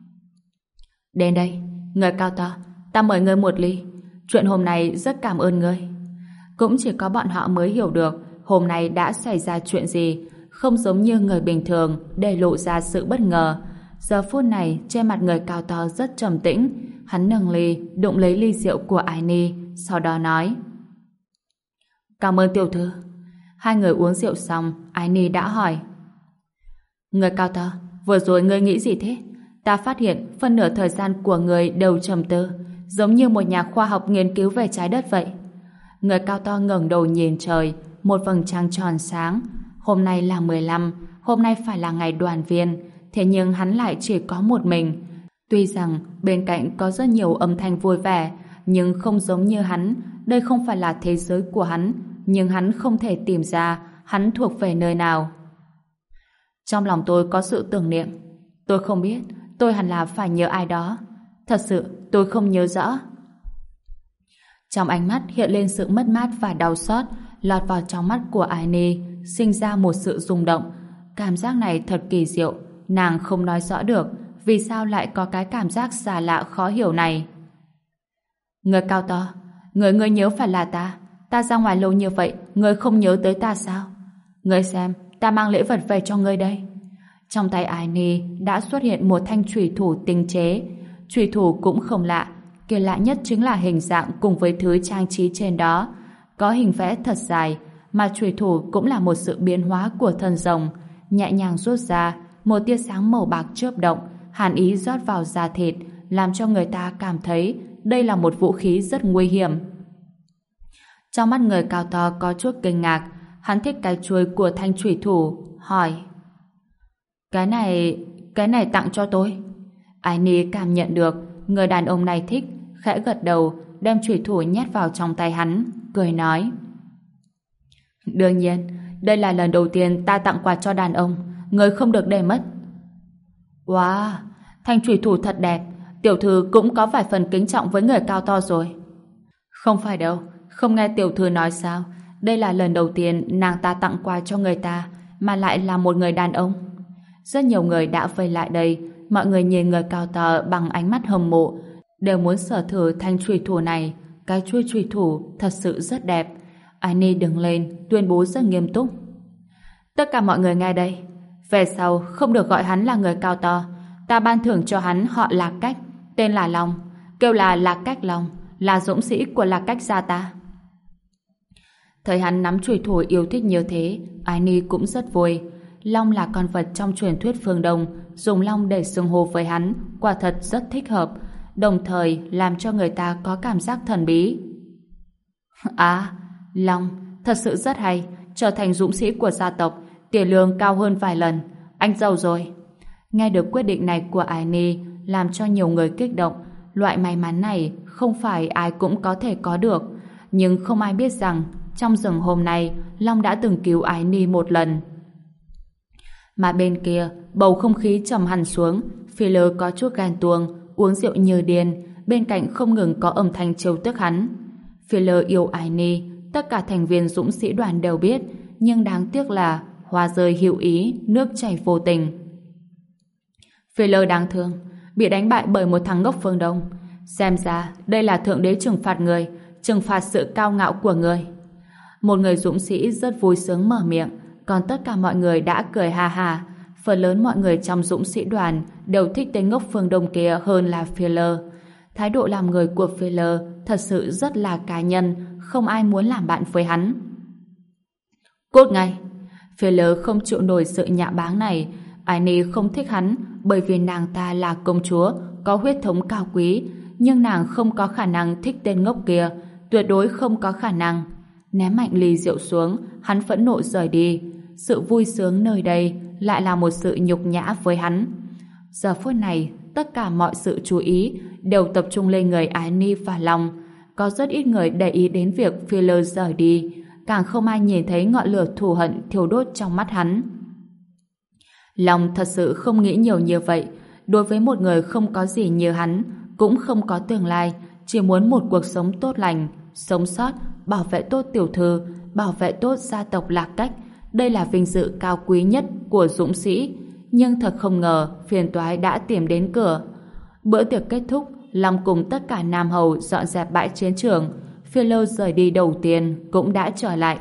đến đây, người cao to, ta mời ngươi một ly. Chuyện hôm nay rất cảm ơn ngươi. Cũng chỉ có bọn họ mới hiểu được hôm nay đã xảy ra chuyện gì, không giống như người bình thường để lộ ra sự bất ngờ. Giờ phút này trên mặt người cao to rất trầm tĩnh, hắn nâng ly đụng lấy ly rượu của Annie, sau đó nói: cảm ơn tiểu thư. Hai người uống rượu xong, Annie đã hỏi: người cao to, vừa rồi ngươi nghĩ gì thế? Ta phát hiện phân nửa thời gian của người đều trầm tư, giống như một nhà khoa học nghiên cứu về trái đất vậy. Người cao to ngẩng đầu nhìn trời, một vầng trăng tròn sáng. Hôm nay là 15, hôm nay phải là ngày đoàn viên, thế nhưng hắn lại chỉ có một mình. Tuy rằng bên cạnh có rất nhiều âm thanh vui vẻ, nhưng không giống như hắn, đây không phải là thế giới của hắn, nhưng hắn không thể tìm ra hắn thuộc về nơi nào. Trong lòng tôi có sự tưởng niệm. Tôi không biết, tôi hẳn là phải nhớ ai đó. Thật sự, tôi không nhớ rõ. Trong ánh mắt hiện lên sự mất mát và đau xót, lọt vào trong mắt của Annie, sinh ra một sự rung động. Cảm giác này thật kỳ diệu, nàng không nói rõ được vì sao lại có cái cảm giác xa lạ khó hiểu này. Người cao to, người nhớ phải là ta. Ta ra ngoài lâu như vậy, người không nhớ tới ta sao? Người xem, ta mang lễ vật về cho ngươi đây. Trong tay Annie đã xuất hiện một thanh chùy thủ tinh chế. Chùy thủ cũng không lạ, kỳ lạ nhất chính là hình dạng cùng với thứ trang trí trên đó. Có hình vẽ thật dài, mà chùy thủ cũng là một sự biến hóa của thân rồng. Nhẹ nhàng rút ra, một tia sáng màu bạc chớp động, hàn ý rót vào da thịt, làm cho người ta cảm thấy đây là một vũ khí rất nguy hiểm. Trong mắt người cao to có chút kinh ngạc, hắn thích cái chuôi của thanh chùy thủ, hỏi: Cái này tặng cho tôi. Annie cảm nhận được người đàn ông này thích, khẽ gật đầu, đem chùy thủ nhét vào trong tay hắn, cười nói: đương nhiên, đây là lần đầu tiên ta tặng quà cho đàn ông, người không được để mất. Wow, thanh chùy thủ thật đẹp, tiểu thư cũng có vài phần kính trọng với người cao to rồi. Không phải đâu, không nghe tiểu thư nói sao? Đây là lần đầu tiên nàng ta tặng quà cho người ta, mà lại là một người đàn ông. Rất nhiều người đã vây lại đây, mọi người nhìn người cao to bằng ánh mắt hâm mộ, đều muốn sở thử thanh chùy thủ này. Cái chuôi chùy thủ thật sự rất đẹp. Annie đứng lên, tuyên bố rất nghiêm túc: tất cả mọi người nghe đây, về sau không được gọi hắn là người cao to. Ta ban thưởng cho hắn họ Lạc Cách, tên là Long, kêu là Lạc Cách Long, là dũng sĩ của Lạc Cách gia ta. Thấy hắn nắm chùy thủ yêu thích như thế, Annie cũng rất vui. Long là con vật trong truyền thuyết phương Đông, dùng long để xưng hô với hắn, quả thật rất thích hợp, đồng thời làm cho người ta có cảm giác thần bí. À, Long, thật sự rất hay, trở thành dũng sĩ của gia tộc, tiền lương cao hơn vài lần, anh giàu rồi. Nghe được quyết định này của Annie, làm cho nhiều người kích động. Loại may mắn này không phải ai cũng có thể có được, nhưng không ai biết rằng trong rừng hôm nay, Long đã từng cứu Annie một lần. Mà bên kia, bầu không khí trầm hẳn xuống, Philip có chút ghen tuông, uống rượu như điên, bên cạnh không ngừng có âm thanh trêu tức hắn. Philip yêu Annie, tất cả thành viên dũng sĩ đoàn đều biết, nhưng đáng tiếc là hoa rơi hữu ý, nước chảy vô tình. Phê đáng thương, bị đánh bại bởi một thằng ngốc phương Đông. Xem ra đây là thượng đế trừng phạt người, trừng phạt sự cao ngạo của người. Một người dũng sĩ rất vui sướng mở miệng, còn tất cả mọi người đã cười ha ha. Phần lớn mọi người trong dũng sĩ đoàn đều thích tên ngốc phương Đông kia hơn là Phê. Thái độ làm người của Phê thật sự rất là cá nhân, không ai muốn làm bạn với hắn. Cút ngay! Phê không chịu nổi sự nhạ báng này. Annie không thích hắn bởi vì nàng ta là công chúa, có huyết thống cao quý, nhưng nàng không có khả năng thích tên ngốc kia, tuyệt đối không có khả năng. Ném mạnh ly rượu xuống, hắn phẫn nộ rời đi. Sự vui sướng nơi đây lại là một sự nhục nhã với hắn. Giờ phút này, tất cả mọi sự chú ý đều tập trung lên người Annie và Long. Có rất ít người để ý đến việc Phê rời đi, càng không ai nhìn thấy ngọn lửa thù hận thiêu đốt trong mắt hắn. Long thật sự không nghĩ nhiều như vậy. Đối với một người không có gì như hắn, cũng không có tương lai, chỉ muốn một cuộc sống tốt lành, sống sót, bảo vệ tốt tiểu thư, bảo vệ tốt gia tộc Lạc Cách. Đây là vinh dự cao quý nhất của dũng sĩ. Nhưng thật không ngờ phiền toái đã tìm đến cửa. Bữa tiệc kết thúc, Long cùng tất cả nam hầu dọn dẹp bãi chiến trường. Phê rời đi đầu tiên cũng đã trở lại.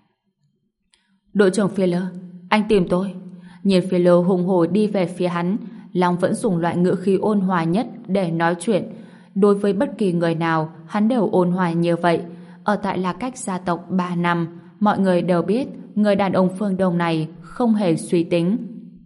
Đội trưởng Phê, anh tìm tôi. Nhìn Phê hùng hổ đi về phía hắn, Long vẫn dùng loại ngữ khí ôn hòa nhất để nói chuyện. Đối với bất kỳ người nào, hắn đều ôn hòa như vậy. Ở tại Lạc Cách gia tộc 3 năm, mọi người đều biết người đàn ông phương Đông này không hề suy tính.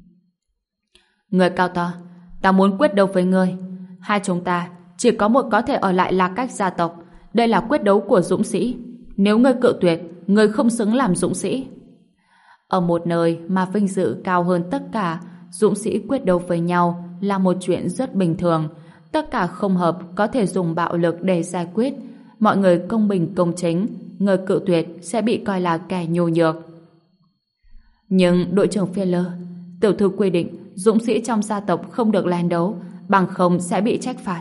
Người cao to, ta muốn quyết đấu với ngươi. Hai chúng ta chỉ có một có thể ở lại Lạc Cách gia tộc. Đây là quyết đấu của dũng sĩ. Nếu ngươi cự tuyệt, ngươi không xứng làm dũng sĩ. Ở một nơi mà vinh dự cao hơn tất cả, dũng sĩ quyết đấu với nhau là một chuyện rất bình thường. Tất cả không hợp có thể dùng bạo lực để giải quyết. Mọi người công bình công chính, người cự tuyệt sẽ bị coi là kẻ nhu nhược. Nhưng đội trưởng Phê, tiểu thư quy định dũng sĩ trong gia tộc không được len đấu, bằng không sẽ bị trách phạt.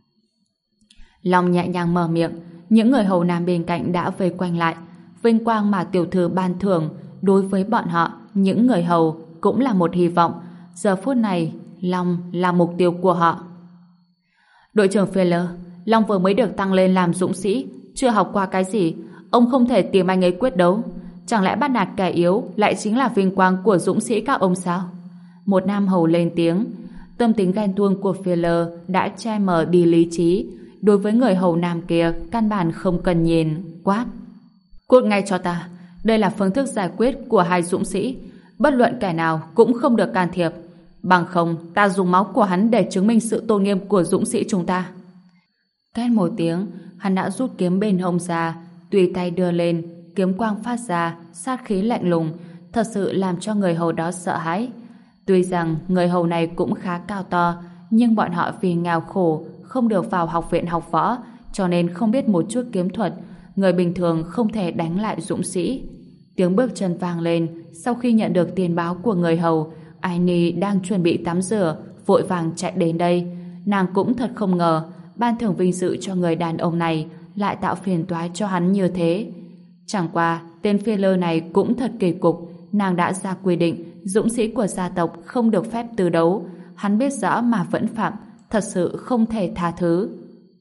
Long nhẹ nhàng mở miệng, những người hầu nam bên cạnh đã vây quanh lại. Vinh quang mà tiểu thư ban thưởng đối với bọn họ, những người hầu cũng là một hy vọng. Giờ phút này, Long là mục tiêu của họ. Đội trưởng Phê, Long vừa mới được tăng lên làm dũng sĩ, chưa học qua cái gì, ông không thể tìm anh ấy quyết đấu. Chẳng lẽ bắt nạt kẻ yếu lại chính là vinh quang của dũng sĩ các ông sao? Một nam hầu lên tiếng. Tâm tính ghen tuông của Phê đã che mờ đi lý trí. Đối với người hầu nam kia, căn bản không cần nhìn, quát. Cút ngay cho ta. Đây là phương thức giải quyết của hai dũng sĩ. Bất luận kẻ nào cũng không được can thiệp. Bằng không, ta dùng máu của hắn để chứng minh sự tôn nghiêm của dũng sĩ chúng ta. Két một tiếng, hắn đã rút kiếm bên hông ra, tùy tay đưa lên, kiếm quang phát ra, sát khí lạnh lùng, thật sự làm cho người hầu đó sợ hãi. Tuy rằng người hầu này cũng khá cao to, nhưng bọn họ vì nghèo khổ, không được vào học viện học võ, cho nên không biết một chút kiếm thuật. Người bình thường không thể đánh lại dũng sĩ. Tiếng bước chân vang lên. Sau khi nhận được tin báo của người hầu, Annie đang chuẩn bị tắm rửa, vội vàng chạy đến đây. Nàng cũng thật không ngờ ban thưởng vinh dự cho người đàn ông này lại tạo phiền toái cho hắn như thế. Chẳng qua tên Phê này cũng thật kỳ cục. Nàng đã ra quy định dũng sĩ của gia tộc không được phép từ đấu. Hắn biết rõ mà vẫn phạm, thật sự không thể tha thứ.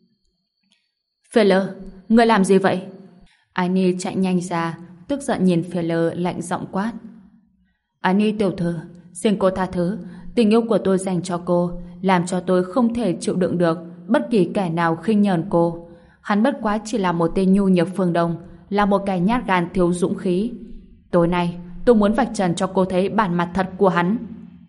Phê, ngươi làm gì vậy? Annie chạy nhanh ra, tức giận nhìn Phê lạnh giọng quát. Annie tiểu thư, xin cô tha thứ. Tình yêu của tôi dành cho cô làm cho tôi không thể chịu đựng được bất kỳ kẻ nào khinh nhờn cô. Hắn bất quá chỉ là một tên nhu nhược phương Đông, là một kẻ nhát gan thiếu dũng khí. Tối nay tôi muốn vạch trần cho cô thấy bản mặt thật của hắn.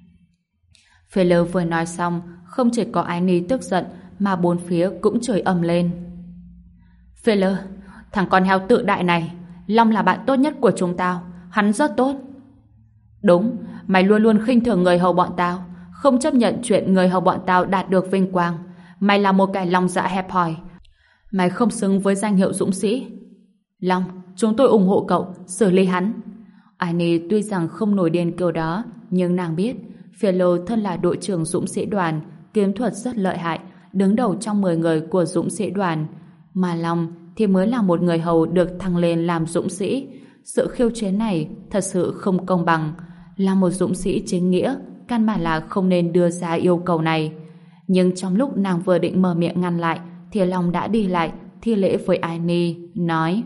Phê vừa nói xong, không chỉ có Annie tức giận mà bốn phía cũng chửi ầm lên. Phê, thằng con heo tự đại này, Long là bạn tốt nhất của chúng tao, hắn rất tốt. Đúng, mày luôn luôn khinh thường người hầu bọn tao, không chấp nhận chuyện người hầu bọn tao đạt được vinh quang. Mày là một kẻ lòng dạ hẹp hòi. Mày không xứng với danh hiệu dũng sĩ. Long, chúng tôi ủng hộ cậu, xử lý hắn. Annie tuy rằng không nổi điên kiểu đó, nhưng nàng biết Phê thân là đội trưởng dũng sĩ đoàn, kiếm thuật rất lợi hại, đứng đầu trong 10 người của dũng sĩ đoàn. Mà Long thì mới là một người hầu được thăng lên làm dũng sĩ. Sự khiêu chiến này thật sự không công bằng. Là một dũng sĩ chính nghĩa, căn bản là không nên đưa ra yêu cầu này. Nhưng trong lúc nàng vừa định mở miệng ngăn lại, thì Long đã đi lại, thi lễ với Annie, nói: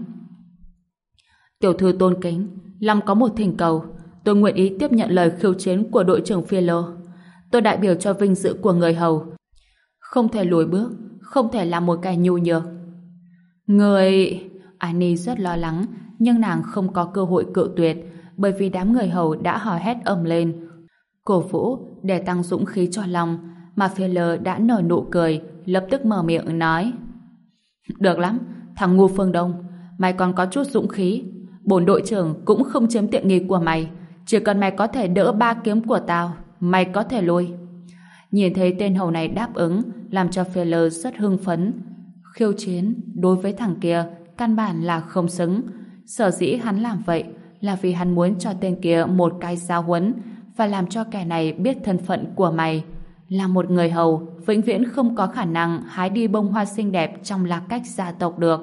Tiểu thư tôn kính, Long có một thỉnh cầu. Tôi nguyện ý tiếp nhận lời khiêu chiến của đội trưởng Philo. Tôi đại biểu cho vinh dự của người hầu. Không thể lùi bước, không thể làm một kẻ nhu nhược. Người... Annie rất lo lắng, nhưng nàng không có cơ hội cự tuyệt, bởi vì đám người hầu đã hò hét ầm lên, cổ vũ để tăng dũng khí cho Long, mà Philo đã nở nụ cười, lập tức mở miệng nói: Được lắm, thằng ngu Phương Đông, mày còn có chút dũng khí. Bổn đội trưởng cũng không chiếm tiện nghi của mày, chỉ cần mày có thể đỡ 3 kiếm của tao, mày có thể lui. Nhìn thấy tên hầu này đáp ứng, làm cho Philo rất hưng phấn. Khiêu chiến đối với thằng kia căn bản là không xứng. Sở dĩ hắn làm vậy là vì hắn muốn cho tên kia một cái giáo huấn, và làm cho kẻ này biết thân phận của mày. Là một người hầu, vĩnh viễn không có khả năng hái đi bông hoa xinh đẹp trong lạc cách gia tộc được.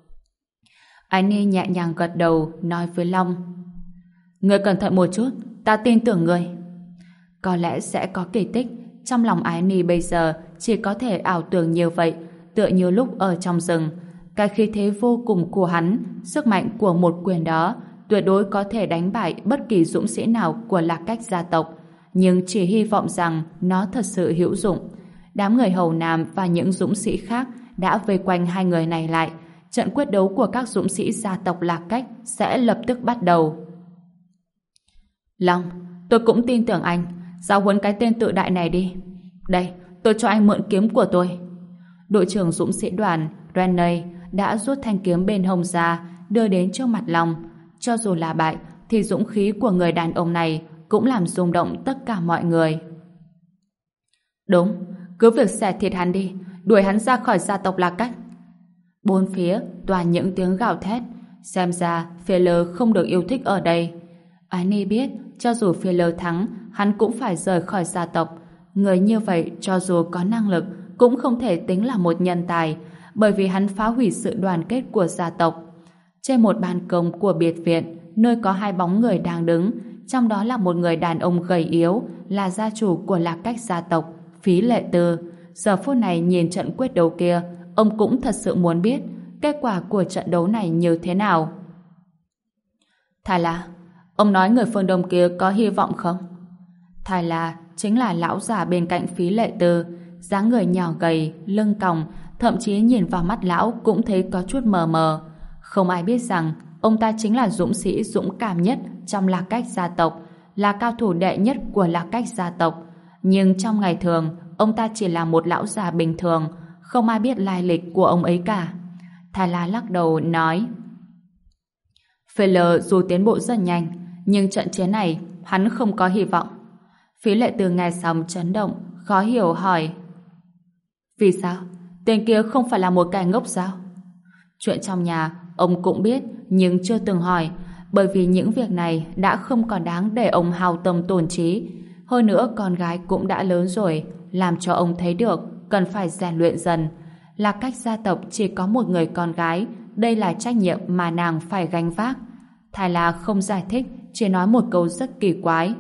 Annie nhẹ nhàng gật đầu, nói với Long: Ngươi cẩn thận một chút, ta tin tưởng ngươi. Có lẽ sẽ có kỳ tích. Trong lòng Annie bây giờ chỉ có thể ảo tưởng như vậy, tựa như lúc ở trong rừng. Cái khí thế vô cùng của hắn, sức mạnh của một quyền đó tuyệt đối có thể đánh bại bất kỳ dũng sĩ nào của lạc cách gia tộc, nhưng chỉ hy vọng rằng nó thật sự hữu dụng. Đám người hầu nam và những dũng sĩ khác đã vây quanh hai người này lại. Trận quyết đấu của các dũng sĩ gia tộc lạc cách sẽ lập tức bắt đầu. Long, tôi cũng tin tưởng anh. Giáo huấn cái tên tự đại này đi. Đây, tôi cho anh mượn kiếm của tôi. Đội trưởng dũng sĩ đoàn Rennie đã rút thanh kiếm bên hông ra, đưa đến trước mặt Long. Cho dù là bại, thì dũng khí của người đàn ông này cũng làm rung động tất cả mọi người. Đúng, cứ việc xẻ thịt hắn đi, đuổi hắn ra khỏi gia tộc lạc cách. Bốn phía toàn những tiếng gào thét. Xem ra Philo không được yêu thích ở đây. Annie biết cho dù Philo thắng, hắn cũng phải rời khỏi gia tộc. Người như vậy cho dù có năng lực cũng không thể tính là một nhân tài, bởi vì hắn phá hủy sự đoàn kết của gia tộc. Trên một ban công của biệt viện, nơi có hai bóng người đang đứng, trong đó là một người đàn ông gầy yếu, là gia chủ của lạc cách gia tộc, Phí Lệ Tư. Giờ phút này nhìn trận quyết đấu kia, ông cũng thật sự muốn biết kết quả của trận đấu này như thế nào. Thai La, ông nói người phương Đông kia có hy vọng không? Thai La chính là lão già bên cạnh Phí Lệ Tư, dáng người nhỏ gầy, lưng còng, thậm chí nhìn vào mắt lão cũng thấy có chút mờ mờ. Không ai biết rằng ông ta chính là dũng sĩ dũng cảm nhất trong lạc cách gia tộc, là cao thủ đệ nhất của lạc cách gia tộc. Nhưng trong ngày thường, ông ta chỉ là một lão già bình thường, không ai biết lai lịch của ông ấy cả. Thai La lắc đầu nói: Philo dù tiến bộ rất nhanh, nhưng trận chiến này hắn không có hy vọng. Phí Lệ Tư nghe xong chấn động, khó hiểu hỏi: Vì sao? Tên kia không phải là một kẻ ngốc sao? Chuyện trong nhà ông cũng biết, nhưng chưa từng hỏi, bởi vì những việc này đã không còn đáng để ông hao tâm tổn trí. Hơn nữa con gái cũng đã lớn rồi, làm cho ông thấy được cần phải rèn luyện dần. Là cách gia tộc chỉ có một người con gái, đây là trách nhiệm mà nàng phải gánh vác. Thai La không giải thích, chỉ nói một câu rất kỳ quái: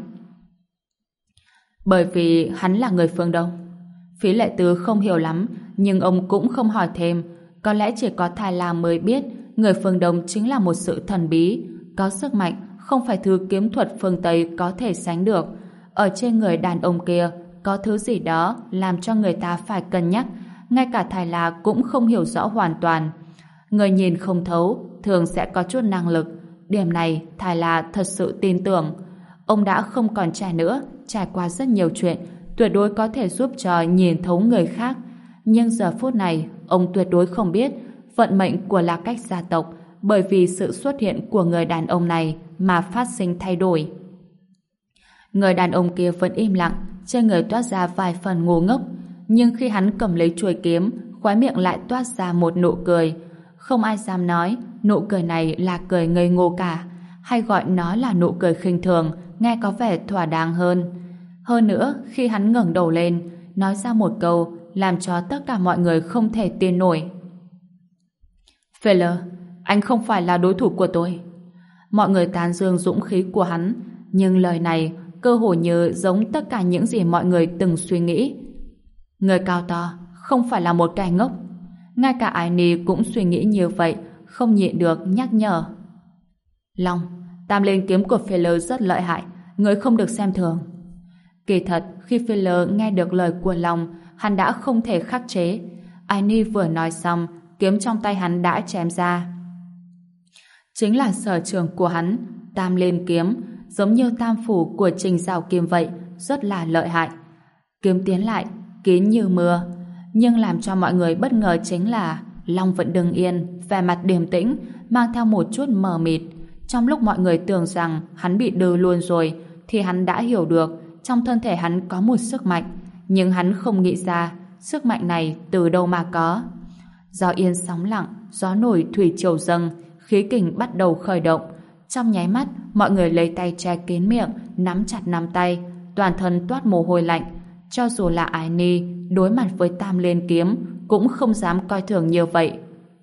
Bởi vì hắn là người phương Đông. Phí Lệ Tư không hiểu lắm, nhưng ông cũng không hỏi thêm. Có lẽ chỉ có Thai La mới biết người phương Đông chính là một sự thần bí, có sức mạnh không phải thứ kiếm thuật phương Tây có thể sánh được. Ở trên người đàn ông kia có thứ gì đó làm cho người ta phải cân nhắc, ngay cả Thai La cũng không hiểu rõ hoàn toàn. Người nhìn không thấu thường sẽ có chút năng lực, điểm này Thai La thật sự tin tưởng. Ông đã không còn trẻ nữa, trải qua rất nhiều chuyện, tuyệt đối có thể giúp cho nhìn thấu người khác. Nhưng giờ phút này ông tuyệt đối không biết vận mệnh của lạc cách gia tộc bởi vì sự xuất hiện của người đàn ông này mà phát sinh thay đổi. Người đàn ông kia vẫn im lặng, trên người toát ra vài phần ngu ngốc, nhưng khi hắn cầm lấy chuôi kiếm, khóe miệng lại toát ra một nụ cười. Không ai dám nói nụ cười này là cười ngây ngô cả, hay gọi nó là nụ cười khinh thường, nghe có vẻ thỏa đáng hơn. Hơn nữa, khi hắn ngẩng đầu lên, nói ra một câu làm cho tất cả mọi người không thể tin nổi: Feller, anh không phải là đối thủ của tôi. Mọi người tán dương dũng khí của hắn, nhưng lời này cơ hồ như giống tất cả những gì mọi người từng suy nghĩ. Người cao to không phải là một kẻ ngốc. Ngay cả Ái Ni cũng suy nghĩ như vậy, không nhịn được nhắc nhở. Long, tam liên kiếm của Philip rất lợi hại, người không được xem thường. Kỳ thật, khi Philip nghe được lời của Long, hắn đã không thể khắc chế. Ái Ni vừa nói xong, kiếm trong tay hắn đã chém ra. Chính là sở trường của hắn, tam liên kiếm, giống như tam phủ của Trình Giảo Kim vậy, rất là lợi hại. Kiếm tiến lại, kín như mưa. Nhưng làm cho mọi người bất ngờ chính là Long vẫn đứng yên, vẻ mặt điềm tĩnh, mang theo một chút mờ mịt. Trong lúc mọi người tưởng rằng hắn bị đừ luôn rồi, thì hắn đã hiểu được trong thân thể hắn có một sức mạnh, nhưng hắn không nghĩ ra sức mạnh này từ đâu mà có. Gió yên sóng lặng, gió nổi thủy triều dâng, khí kình bắt đầu khởi động. Trong nháy mắt, mọi người lấy tay che kín miệng, nắm chặt nắm tay, toàn thân toát mồ hôi lạnh. Cho dù là Ái Ni đối mặt với tam liên kiếm cũng không dám coi thường như vậy.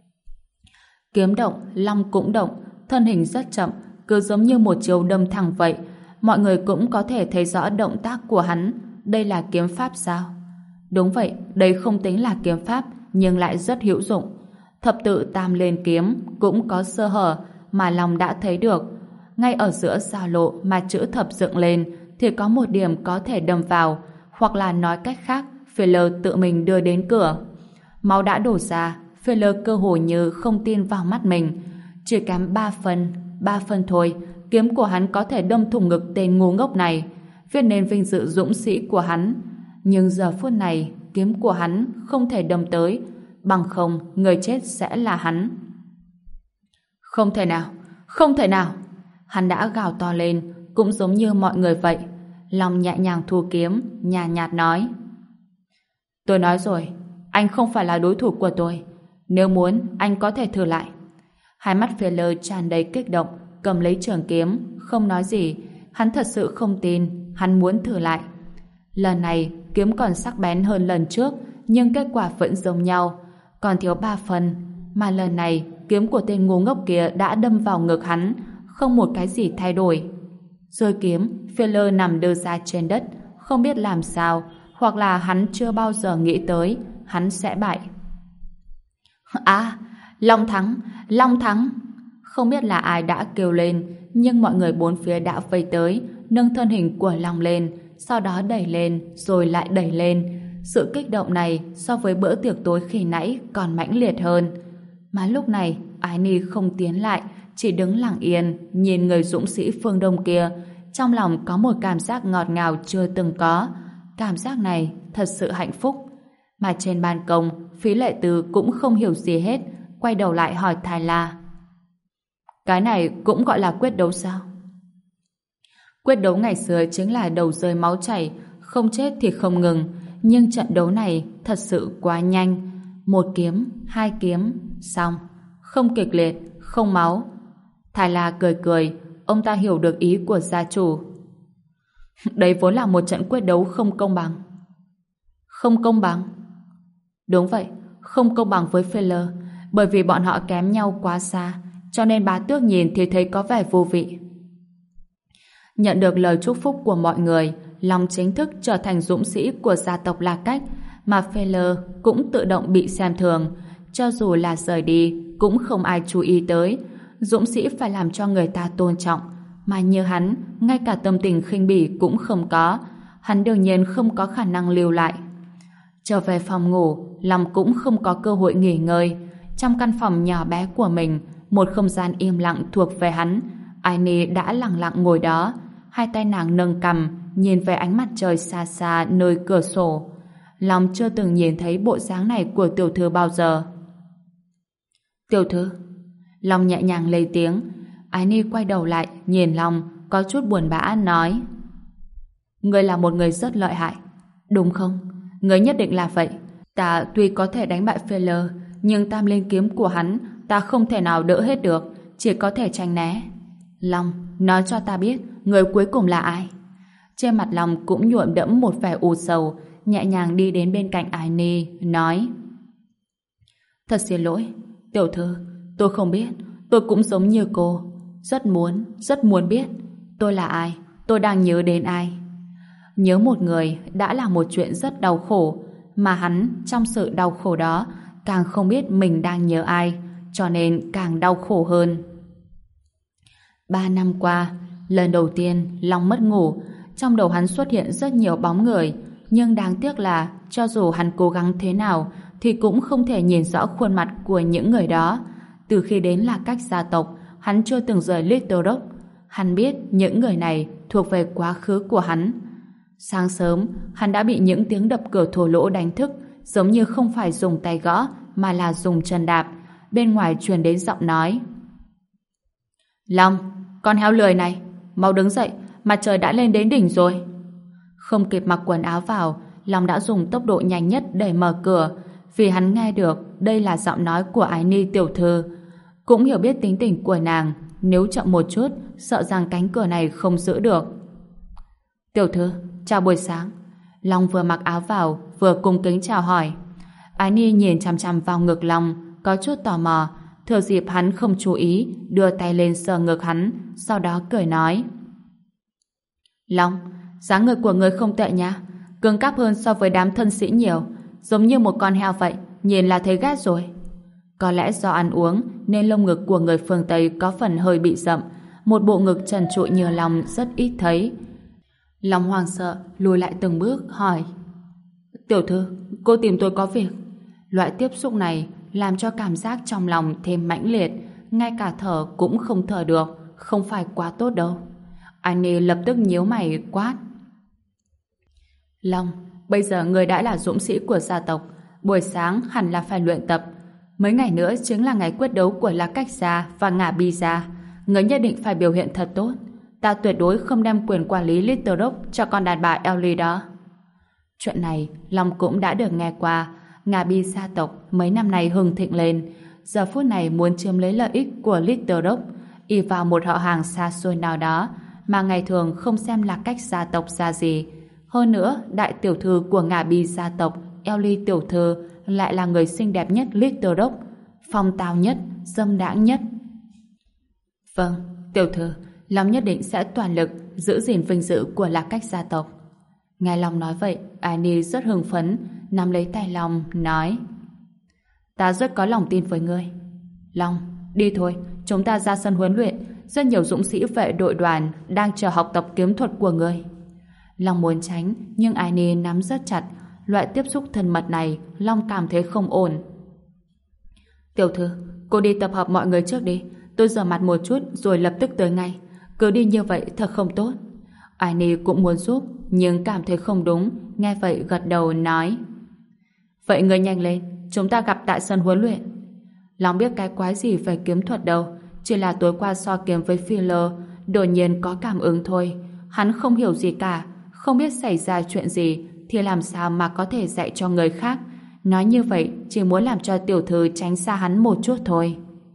Kiếm động, Long cũng động, thân hình rất chậm, cứ giống như một chiều đâm thẳng vậy. Mọi người cũng có thể thấy rõ động tác của hắn. Đây là kiếm pháp sao? Đúng vậy, đây không tính là kiếm pháp, nhưng lại rất hữu dụng. Thập tự tam liên kiếm cũng có sơ hở mà Long đã thấy được. Ngay ở giữa giao lộ mà chữ thập dựng lên thì có một điểm có thể đâm vào, hoặc là nói cách khác, Philip tự mình đưa đến cửa. Máu đã đổ ra, Philip cơ hồ như không tin vào mắt mình. Chỉ kém 3 phân thôi, kiếm của hắn có thể đâm thủng ngực tên ngu ngốc này, viết nên vinh dự dũng sĩ của hắn. Nhưng giờ phút này, kiếm của hắn không thể đâm tới, bằng không người chết sẽ là hắn. Không thể nào, không thể nào! Hắn đã gào to lên, cũng giống như mọi người vậy. Long nhẹ nhàng thu kiếm, nhàn nhạt nói: Tôi nói rồi, anh không phải là đối thủ của tôi. Nếu muốn, anh có thể thử lại. Hai mắt Philip tràn đầy kích động, cầm lấy trường kiếm, không nói gì. Hắn thật sự không tin, hắn muốn thử lại. Lần này, kiếm còn sắc bén hơn lần trước, nhưng kết quả vẫn giống nhau, còn thiếu 3 phần. Mà lần này, kiếm của tên ngu ngốc kia đã đâm vào ngực hắn, không một cái gì thay đổi. Rơi kiếm, Philip nằm đơ ra trên đất, không biết làm sao, hoặc là hắn chưa bao giờ nghĩ tới hắn sẽ bại. À, Long thắng, Long thắng! Không biết là ai đã kêu lên, nhưng mọi người bốn phía đã vây tới, nâng thân hình của Long lên, sau đó đẩy lên, rồi lại đẩy lên. Sự kích động này so với bữa tiệc tối khi nãy còn mãnh liệt hơn. Mà lúc này, Ái Ni không tiến lại, chỉ đứng lặng yên, nhìn người dũng sĩ phương Đông kia. Trong lòng có một cảm giác ngọt ngào chưa từng có. Cảm giác này thật sự hạnh phúc. Mà trên ban công, Phí Lệ Từ cũng không hiểu gì hết, quay đầu lại hỏi Thái La: Cái này cũng gọi là quyết đấu sao? Quyết đấu ngày xưa chính là đầu rơi máu chảy, không chết thì không ngừng. Nhưng trận đấu này thật sự quá nhanh. 1 kiếm, 2 kiếm, xong. Không kịch liệt, không máu. Thái La cười cười, ông ta hiểu được ý của gia chủ. Đấy vốn là một trận quyết đấu không công bằng. Không công bằng? Đúng vậy, không công bằng với Philip, bởi vì bọn họ kém nhau quá xa, cho nên bá tước nhìn thì thấy có vẻ vô vị. Nhận được lời chúc phúc của mọi người, Long chính thức trở thành dũng sĩ của gia tộc La Cách, mà Philip cũng tự động bị xem thường. Cho dù là rời đi, cũng không ai chú ý tới. Dũng sĩ phải làm cho người ta tôn trọng, mà như hắn, ngay cả tâm tình khinh bỉ cũng không có. Hắn đương nhiên không có khả năng lưu lại. Trở về phòng ngủ, Long cũng không có cơ hội nghỉ ngơi. Trong căn phòng nhỏ bé của mình, một không gian im lặng thuộc về hắn. Ái Ni đã lặng lặng ngồi đó, hai tay nàng nâng cằm, nhìn về ánh mặt trời xa xa nơi cửa sổ. Long chưa từng nhìn thấy bộ dáng này của tiểu thư bao giờ. Tiểu thư? Long nhẹ nhàng lên tiếng. Ái Ni quay đầu lại, nhìn Long, có chút buồn bã nói: Ngươi là một người rất lợi hại, đúng không? Ngươi nhất định là vậy. Ta tuy có thể đánh bại Philip, nhưng tam linh kiếm của hắn ta không thể nào đỡ hết được, chỉ có thể tránh né. Long, nói cho ta biết, người cuối cùng là ai? Trên mặt Long cũng nhuộm đẫm một vẻ u sầu, nhẹ nhàng đi đến bên cạnh Ái Ni, nói: Thật xin lỗi, tiểu thư, tôi không biết, tôi cũng giống như cô, rất muốn biết. Tôi là ai? tôi đang nhớ đến ai? Nhớ một người đã là một chuyện rất đau khổ, mà hắn trong sự đau khổ đó càng không biết mình đang nhớ ai, cho nên càng đau khổ hơn. 3 năm qua, lần đầu tiên Long mất ngủ, trong đầu hắn xuất hiện rất nhiều bóng người, nhưng đáng tiếc là cho dù hắn cố gắng thế nào thì cũng không thể nhìn rõ khuôn mặt của những người đó. Từ khi đến là cách gia tộc, hắn chưa từng rời Little Rock. Hắn biết những người này thuộc về quá khứ của hắn. Sáng sớm, hắn đã bị những tiếng đập cửa thô lỗ đánh thức, giống như không phải dùng tay gõ mà là dùng chân đạp. Bên ngoài truyền đến giọng nói: Long, con heo lười này, mau đứng dậy, mặt trời đã lên đến đỉnh rồi. Không kịp mặc quần áo vào, Long đã dùng tốc độ nhanh nhất để mở cửa, vì hắn nghe được đây là giọng nói của Ái Ni tiểu thư. Cũng hiểu biết tính tình của nàng, nếu chậm một chút, sợ rằng cánh cửa này không giữ được. Tiểu thư, chào buổi sáng. Long vừa mặc áo vào, vừa cung kính chào hỏi. Ái Ni nhìn chằm chằm vào ngực Long, có chút tò mò. Thừa dịp hắn không chú ý, đưa tay lên sờ ngực hắn, sau đó cười nói: Long, dáng người của người không tệ nha, cứng cáp hơn so với đám thân sĩ nhiều, giống như một con heo vậy, nhìn là thấy ghét rồi. Có lẽ do ăn uống nên lông ngực của người phương Tây có phần hơi bị rậm, một bộ ngực trần trụi như Long rất ít thấy. Long hoảng sợ lùi lại từng bước hỏi: Tiểu thư, cô tìm tôi có việc? Loại tiếp xúc này làm cho cảm giác trong lòng thêm mãnh liệt, ngay cả thở cũng không thở được, không phải quá tốt đâu. Annie lập tức nhíu mày quát: Long, bây giờ người đã là dũng sĩ của gia tộc, buổi sáng hẳn là phải luyện tập. Mấy ngày nữa chính là ngày quyết đấu của La Cách Gia và Ngả Bi Gia, người nhất định phải biểu hiện thật tốt. Ta tuyệt đối không đem quyền quản lý Little Rock cho con đàn bà Ellie đó. Chuyện này Long cũng đã được nghe qua. Ngả Bi gia tộc mấy năm nay hưng thịnh lên, giờ phút này muốn chiếm lấy lợi ích của Little Rock, ỷ vào một họ hàng xa xôi nào đó mà ngày thường không xem là cách gia tộc ra gì. Hơn nữa, đại tiểu thư của Ngả Bi gia tộc, Ellie tiểu thư, lại là người xinh đẹp nhất Little Rock, phong tao nhất, dâm đãng nhất. Vâng, tiểu thư, Long nhất định sẽ toàn lực giữ gìn vinh dự của Lạc Cách gia tộc. Nghe Long nói vậy, Annie rất hưng phấn, nắm lấy tay Long, nói: Ta rất có lòng tin với ngươi. Long, đi thôi, chúng ta ra sân huấn luyện, rất nhiều dũng sĩ vệ đội đoàn đang chờ học tập kiếm thuật của ngươi. Long muốn tránh, nhưng Annie nắm rất chặt. Loại tiếp xúc thân mật này, Long cảm thấy không ổn. Tiểu thư, cô đi tập hợp mọi người trước đi, tôi rửa mặt một chút rồi lập tức tới ngay. Cứ đi như vậy thật không tốt. Annie cũng muốn giúp, nhưng cảm thấy không đúng, nghe vậy gật đầu nói: Vậy ngươi nhanh lên, chúng ta gặp tại sân huấn luyện. Long biết cái quái gì về kiếm thuật đâu, chỉ là tối qua so kiếm với Filler, đột nhiên có cảm ứng thôi. Hắn không hiểu gì cả, không biết xảy ra chuyện gì thì làm sao mà có thể dạy cho người khác. Nói như vậy chỉ muốn làm cho tiểu thư tránh xa hắn một chút thôi.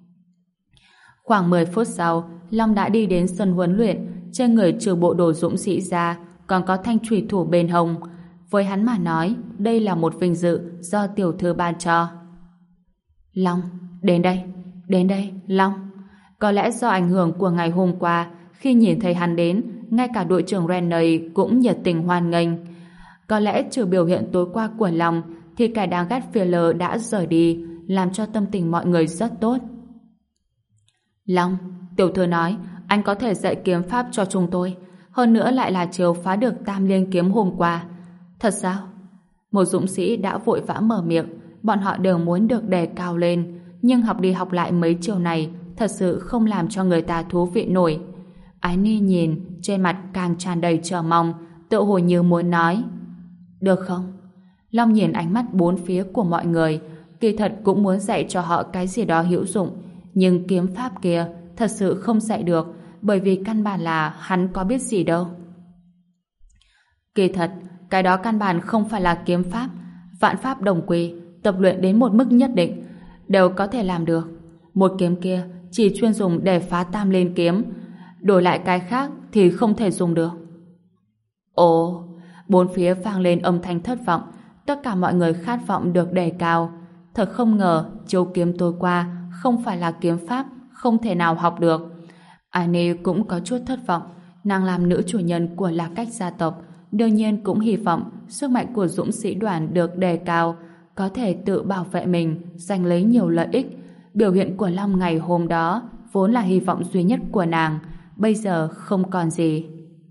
Khoảng 10 phút sau, Long đã đi đến sân huấn luyện. Trên người trừ bộ đồ dũng sĩ ra, còn có thanh chùy thủ bên hông. Với hắn mà nói, đây là một vinh dự do tiểu thư ban cho. Long, đến đây, Long. Có lẽ do ảnh hưởng của ngày hôm qua, khi nhìn thấy hắn đến, ngay cả đội trưởng Renner cũng nhiệt tình hoan nghênh. Có lẽ trừ biểu hiện tối qua của Long, thì kẻ đáng ghét Filler đã rời đi, làm cho tâm tình mọi người rất tốt. Long, tiểu thư nói anh có thể dạy kiếm pháp cho chúng tôi, hơn nữa lại là chiều phá được Tam Liên kiếm hôm qua. Thật sao? Một dũng sĩ đã vội vã mở miệng. Bọn họ đều muốn được đề cao lên, nhưng học đi học lại mấy chiều này thật sự không làm cho người ta thú vị nổi. Ái Ni nhìn, trên mặt càng tràn đầy chờ mong, tự hồ như muốn nói: Được không? Long nhìn ánh mắt bốn phía của mọi người, kỳ thật cũng muốn dạy cho họ cái gì đó hữu dụng, nhưng kiếm pháp kia thật sự không dạy được, bởi vì căn bản là hắn có biết gì đâu. Kỳ thật, cái đó căn bản không phải là kiếm pháp. Vạn pháp đồng quy, tập luyện đến một mức nhất định đều có thể làm được. Một kiếm kia chỉ chuyên dùng để phá Tam Liên kiếm, đổi lại cái khác thì không thể dùng được. Ồ, bốn phía vang lên âm thanh thất vọng. Tất cả mọi người khát vọng được đề cao. Thật không ngờ chiêu kiếm tối qua không phải là kiếm pháp, không thể nào học được. Annie cũng có chút thất vọng, Nàng làm nữ chủ nhân của Lạc Cách gia tộc, đương nhiên cũng hy vọng sức mạnh của dũng sĩ đoàn được đề cao, có thể tự bảo vệ mình, giành lấy nhiều lợi ích. Biểu hiện của Long ngày hôm đó vốn là hy vọng duy nhất của nàng, bây giờ không còn gì.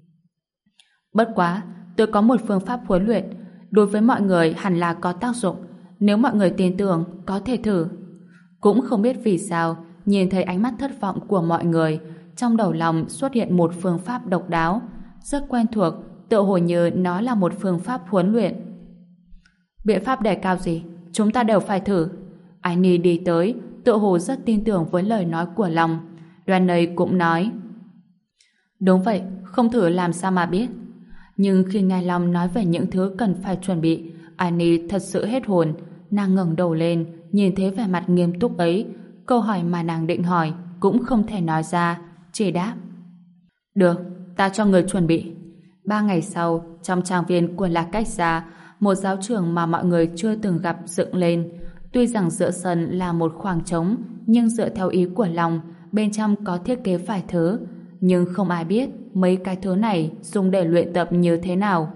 Bất quá, tôi có một phương pháp huấn luyện, đối với mọi người hẳn là có tác dụng, nếu mọi người tin tưởng có thể thử. Cũng không biết vì sao, nhìn thấy ánh mắt thất vọng của mọi người, trong đầu lòng xuất hiện một phương pháp độc đáo, rất quen thuộc, tựa hồ như nó là một phương pháp huấn luyện. Biện pháp đề cao gì? Chúng ta đều phải thử. Annie đi tới, tựa hồ rất tin tưởng với lời nói của Long. Đoàn này cũng nói, đúng vậy, không thử làm sao mà biết. Nhưng khi nghe Long nói về những thứ cần phải chuẩn bị, Annie thật sự hết hồn. Nàng ngẩng đầu lên, nhìn thấy vẻ mặt nghiêm túc ấy, câu hỏi mà nàng định hỏi cũng không thể nói ra, chỉ đáp, được, ta cho người chuẩn bị. 3 ngày sau, trong trang viên của Lạc Cách gia, một giáo trường mà mọi người chưa từng gặp dựng lên. Tuy rằng giữa sân là một khoảng trống, nhưng dựa theo ý của Long, bên trong có thiết kế vài thứ, nhưng không ai biết mấy cái thứ này dùng để luyện tập như thế nào.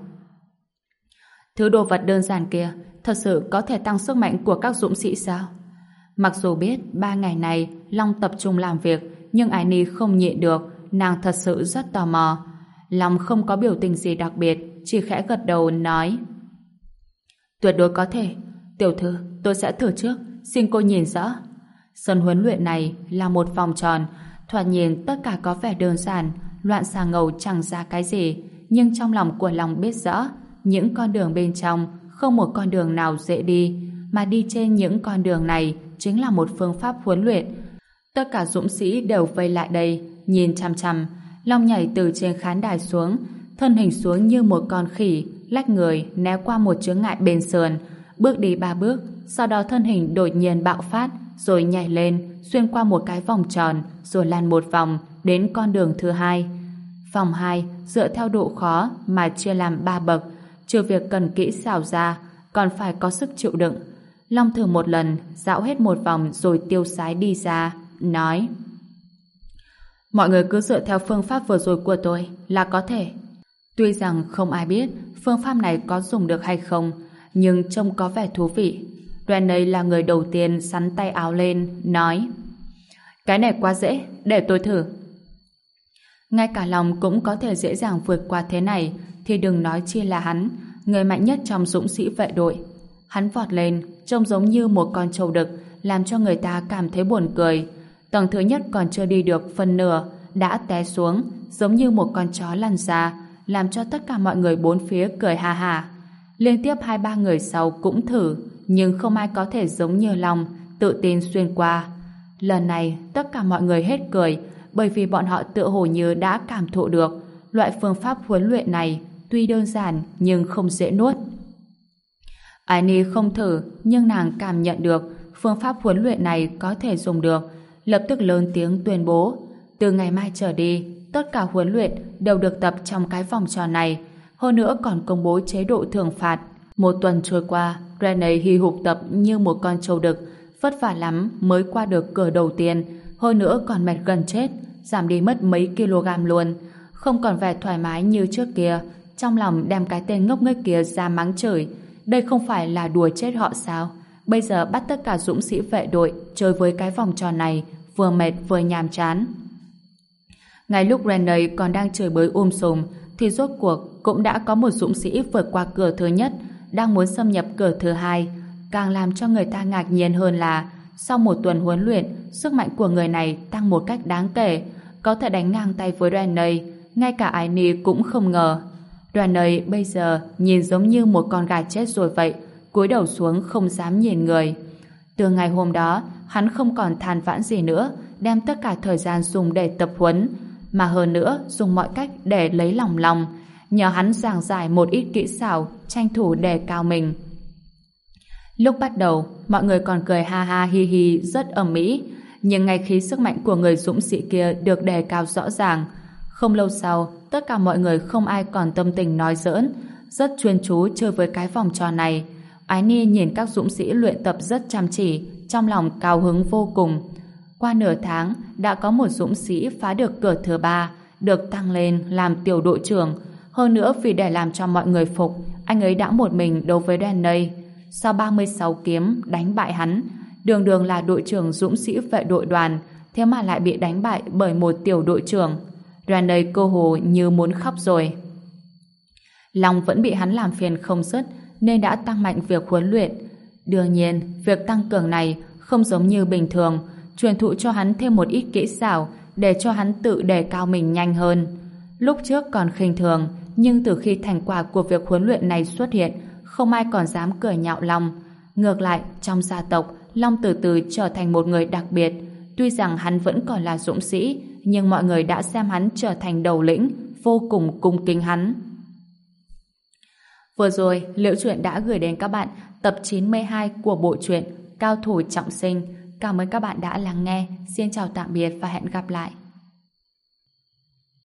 Thứ đồ vật đơn giản kia thật sự có thể tăng sức mạnh của các dũng sĩ sao? Mặc dù biết 3 ngày này Long tập trung làm việc, nhưng Annie không nhịn được, nàng thật sự rất tò mò. Long không có biểu tình gì đặc biệt, chỉ khẽ gật đầu nói, tuyệt đối có thể. Tiểu thư, tôi sẽ thử trước, xin cô nhìn rõ. Sân huấn luyện này là một vòng tròn, thoạt nhìn tất cả có vẻ đơn giản, loạn xà ngầu chẳng ra cái gì, nhưng trong lòng của Long biết rõ, những con đường bên trong không một con đường nào dễ đi, mà đi trên những con đường này chính là một phương pháp huấn luyện. Tất cả dũng sĩ đều vây lại đây, nhìn chằm chằm. Long nhảy từ trên khán đài xuống, thân hình xuống như một con khỉ, lách người né qua một chướng ngại bên sườn, bước đi 3 bước, sau đó thân hình đột nhiên bạo phát, rồi nhảy lên, xuyên qua một cái vòng tròn, rồi lăn một vòng đến con đường thứ 2. Vòng 2 dựa theo độ khó mà chia làm 3 bậc, trừ việc cần kỹ xảo ra, còn phải có sức chịu đựng. Long thử một lần, dạo hết một vòng rồi tiêu sái đi ra, nói, mọi người cứ dựa theo phương pháp vừa rồi của tôi là có thể. Tuy rằng không ai biết phương pháp này có dùng được hay không, nhưng trông có vẻ thú vị. Đoàn này là người đầu tiên sắn tay áo lên, nói, cái này quá dễ, để tôi thử. Ngay cả Long cũng có thể dễ dàng vượt qua thế này, thì đừng nói chi là hắn, người mạnh nhất trong dũng sĩ vệ đội. Hắn vọt lên, trông giống như một con trâu đực, làm cho người ta cảm thấy buồn cười. Tầng thứ nhất còn chưa đi được phần nửa, đã té xuống, giống như một con chó lăn ra, làm cho tất cả mọi người bốn phía cười ha ha. Liên tiếp 2-3 người sau cũng thử, nhưng không ai có thể giống như Long, tự tin xuyên qua. Lần này, tất cả mọi người hết cười, bởi vì bọn họ tựa hồ như đã cảm thụ được loại phương pháp huấn luyện này tuy đơn giản nhưng không dễ nuốt. Annie không thử, nhưng nàng cảm nhận được phương pháp huấn luyện này có thể dùng được, lập tức lớn tiếng tuyên bố, từ ngày mai trở đi, tất cả huấn luyện đều được tập trong cái vòng tròn này, hơn nữa còn công bố chế độ thưởng phạt. Một tuần trôi qua, Rene hì hục tập như một con trâu đực, vất vả lắm mới qua được cửa đầu tiên, hơn nữa còn mệt gần chết, giảm đi mất mấy kg luôn, không còn vẻ thoải mái như trước kia. Trong lòng đem cái tên ngốc nghếch kia ra mắng chửi, đây không phải là đùa chết họ sao? Bây giờ bắt tất cả dũng sĩ vệ đội chơi với cái vòng tròn này, vừa mệt vừa nhàm chán. Ngay lúc Rene còn đang chửi bới sùm, thì rốt cuộc cũng đã có một dũng sĩ vượt qua cửa thứ nhất, đang muốn xâm nhập cửa thứ 2. Càng làm cho người ta ngạc nhiên hơn là sau một tuần huấn luyện, sức mạnh của người này tăng một cách đáng kể, có thể đánh ngang tay với Rene. Ngay cả Annie cũng không ngờ. Rene bây giờ nhìn giống như một con gà chết rồi vậy, cúi đầu xuống không dám nhìn người. Từ ngày hôm đó, hắn không còn than vãn gì nữa, đem tất cả thời gian dùng để tập huấn, mà hơn nữa dùng mọi cách để lấy lòng Long, nhờ hắn giảng giải một ít kỹ xảo, tranh thủ đề cao mình. Lúc bắt đầu, mọi người còn cười ha ha hi hi rất ầm ĩ, nhưng ngay khi sức mạnh của người dũng sĩ kia được đề cao rõ ràng, không lâu sau, tất cả mọi người không ai còn tâm tình nói giỡn, rất chuyên chú chơi với cái vòng tròn này. Annie nhìn các dũng sĩ luyện tập rất chăm chỉ, trong lòng cao hứng vô cùng. Qua nửa tháng, đã có một dũng sĩ phá được cửa thứ 3, được tăng lên làm tiểu đội trưởng. Hơn nữa vì để làm cho mọi người phục, anh ấy đã một mình đấu với Danny. Sau 36 kiếm đánh bại hắn, đường đường là đội trưởng dũng sĩ vệ đội đoàn, thế mà lại bị đánh bại bởi một tiểu đội trưởng. Danny cơ hồ như muốn khóc rồi. Long vẫn bị hắn làm phiền không dứt, nên đã tăng mạnh việc huấn luyện. Đương nhiên, việc tăng cường này không giống như bình thường, truyền thụ cho hắn thêm một ít kỹ xảo để cho hắn tự đề cao mình nhanh hơn. Lúc trước còn khinh thường, nhưng từ khi thành quả của việc huấn luyện này xuất hiện, không ai còn dám cười nhạo Long. Ngược lại, trong gia tộc, Long từ từ trở thành một người đặc biệt. Tuy rằng hắn vẫn còn là dũng sĩ, nhưng mọi người đã xem hắn trở thành đầu lĩnh, vô cùng cung kính hắn. Vừa rồi, Liễu Chuyện đã gửi đến các bạn tập 92 của bộ truyện Cao thủ trọng sinh. Cảm ơn các bạn đã lắng nghe. Xin chào tạm biệt và hẹn gặp lại.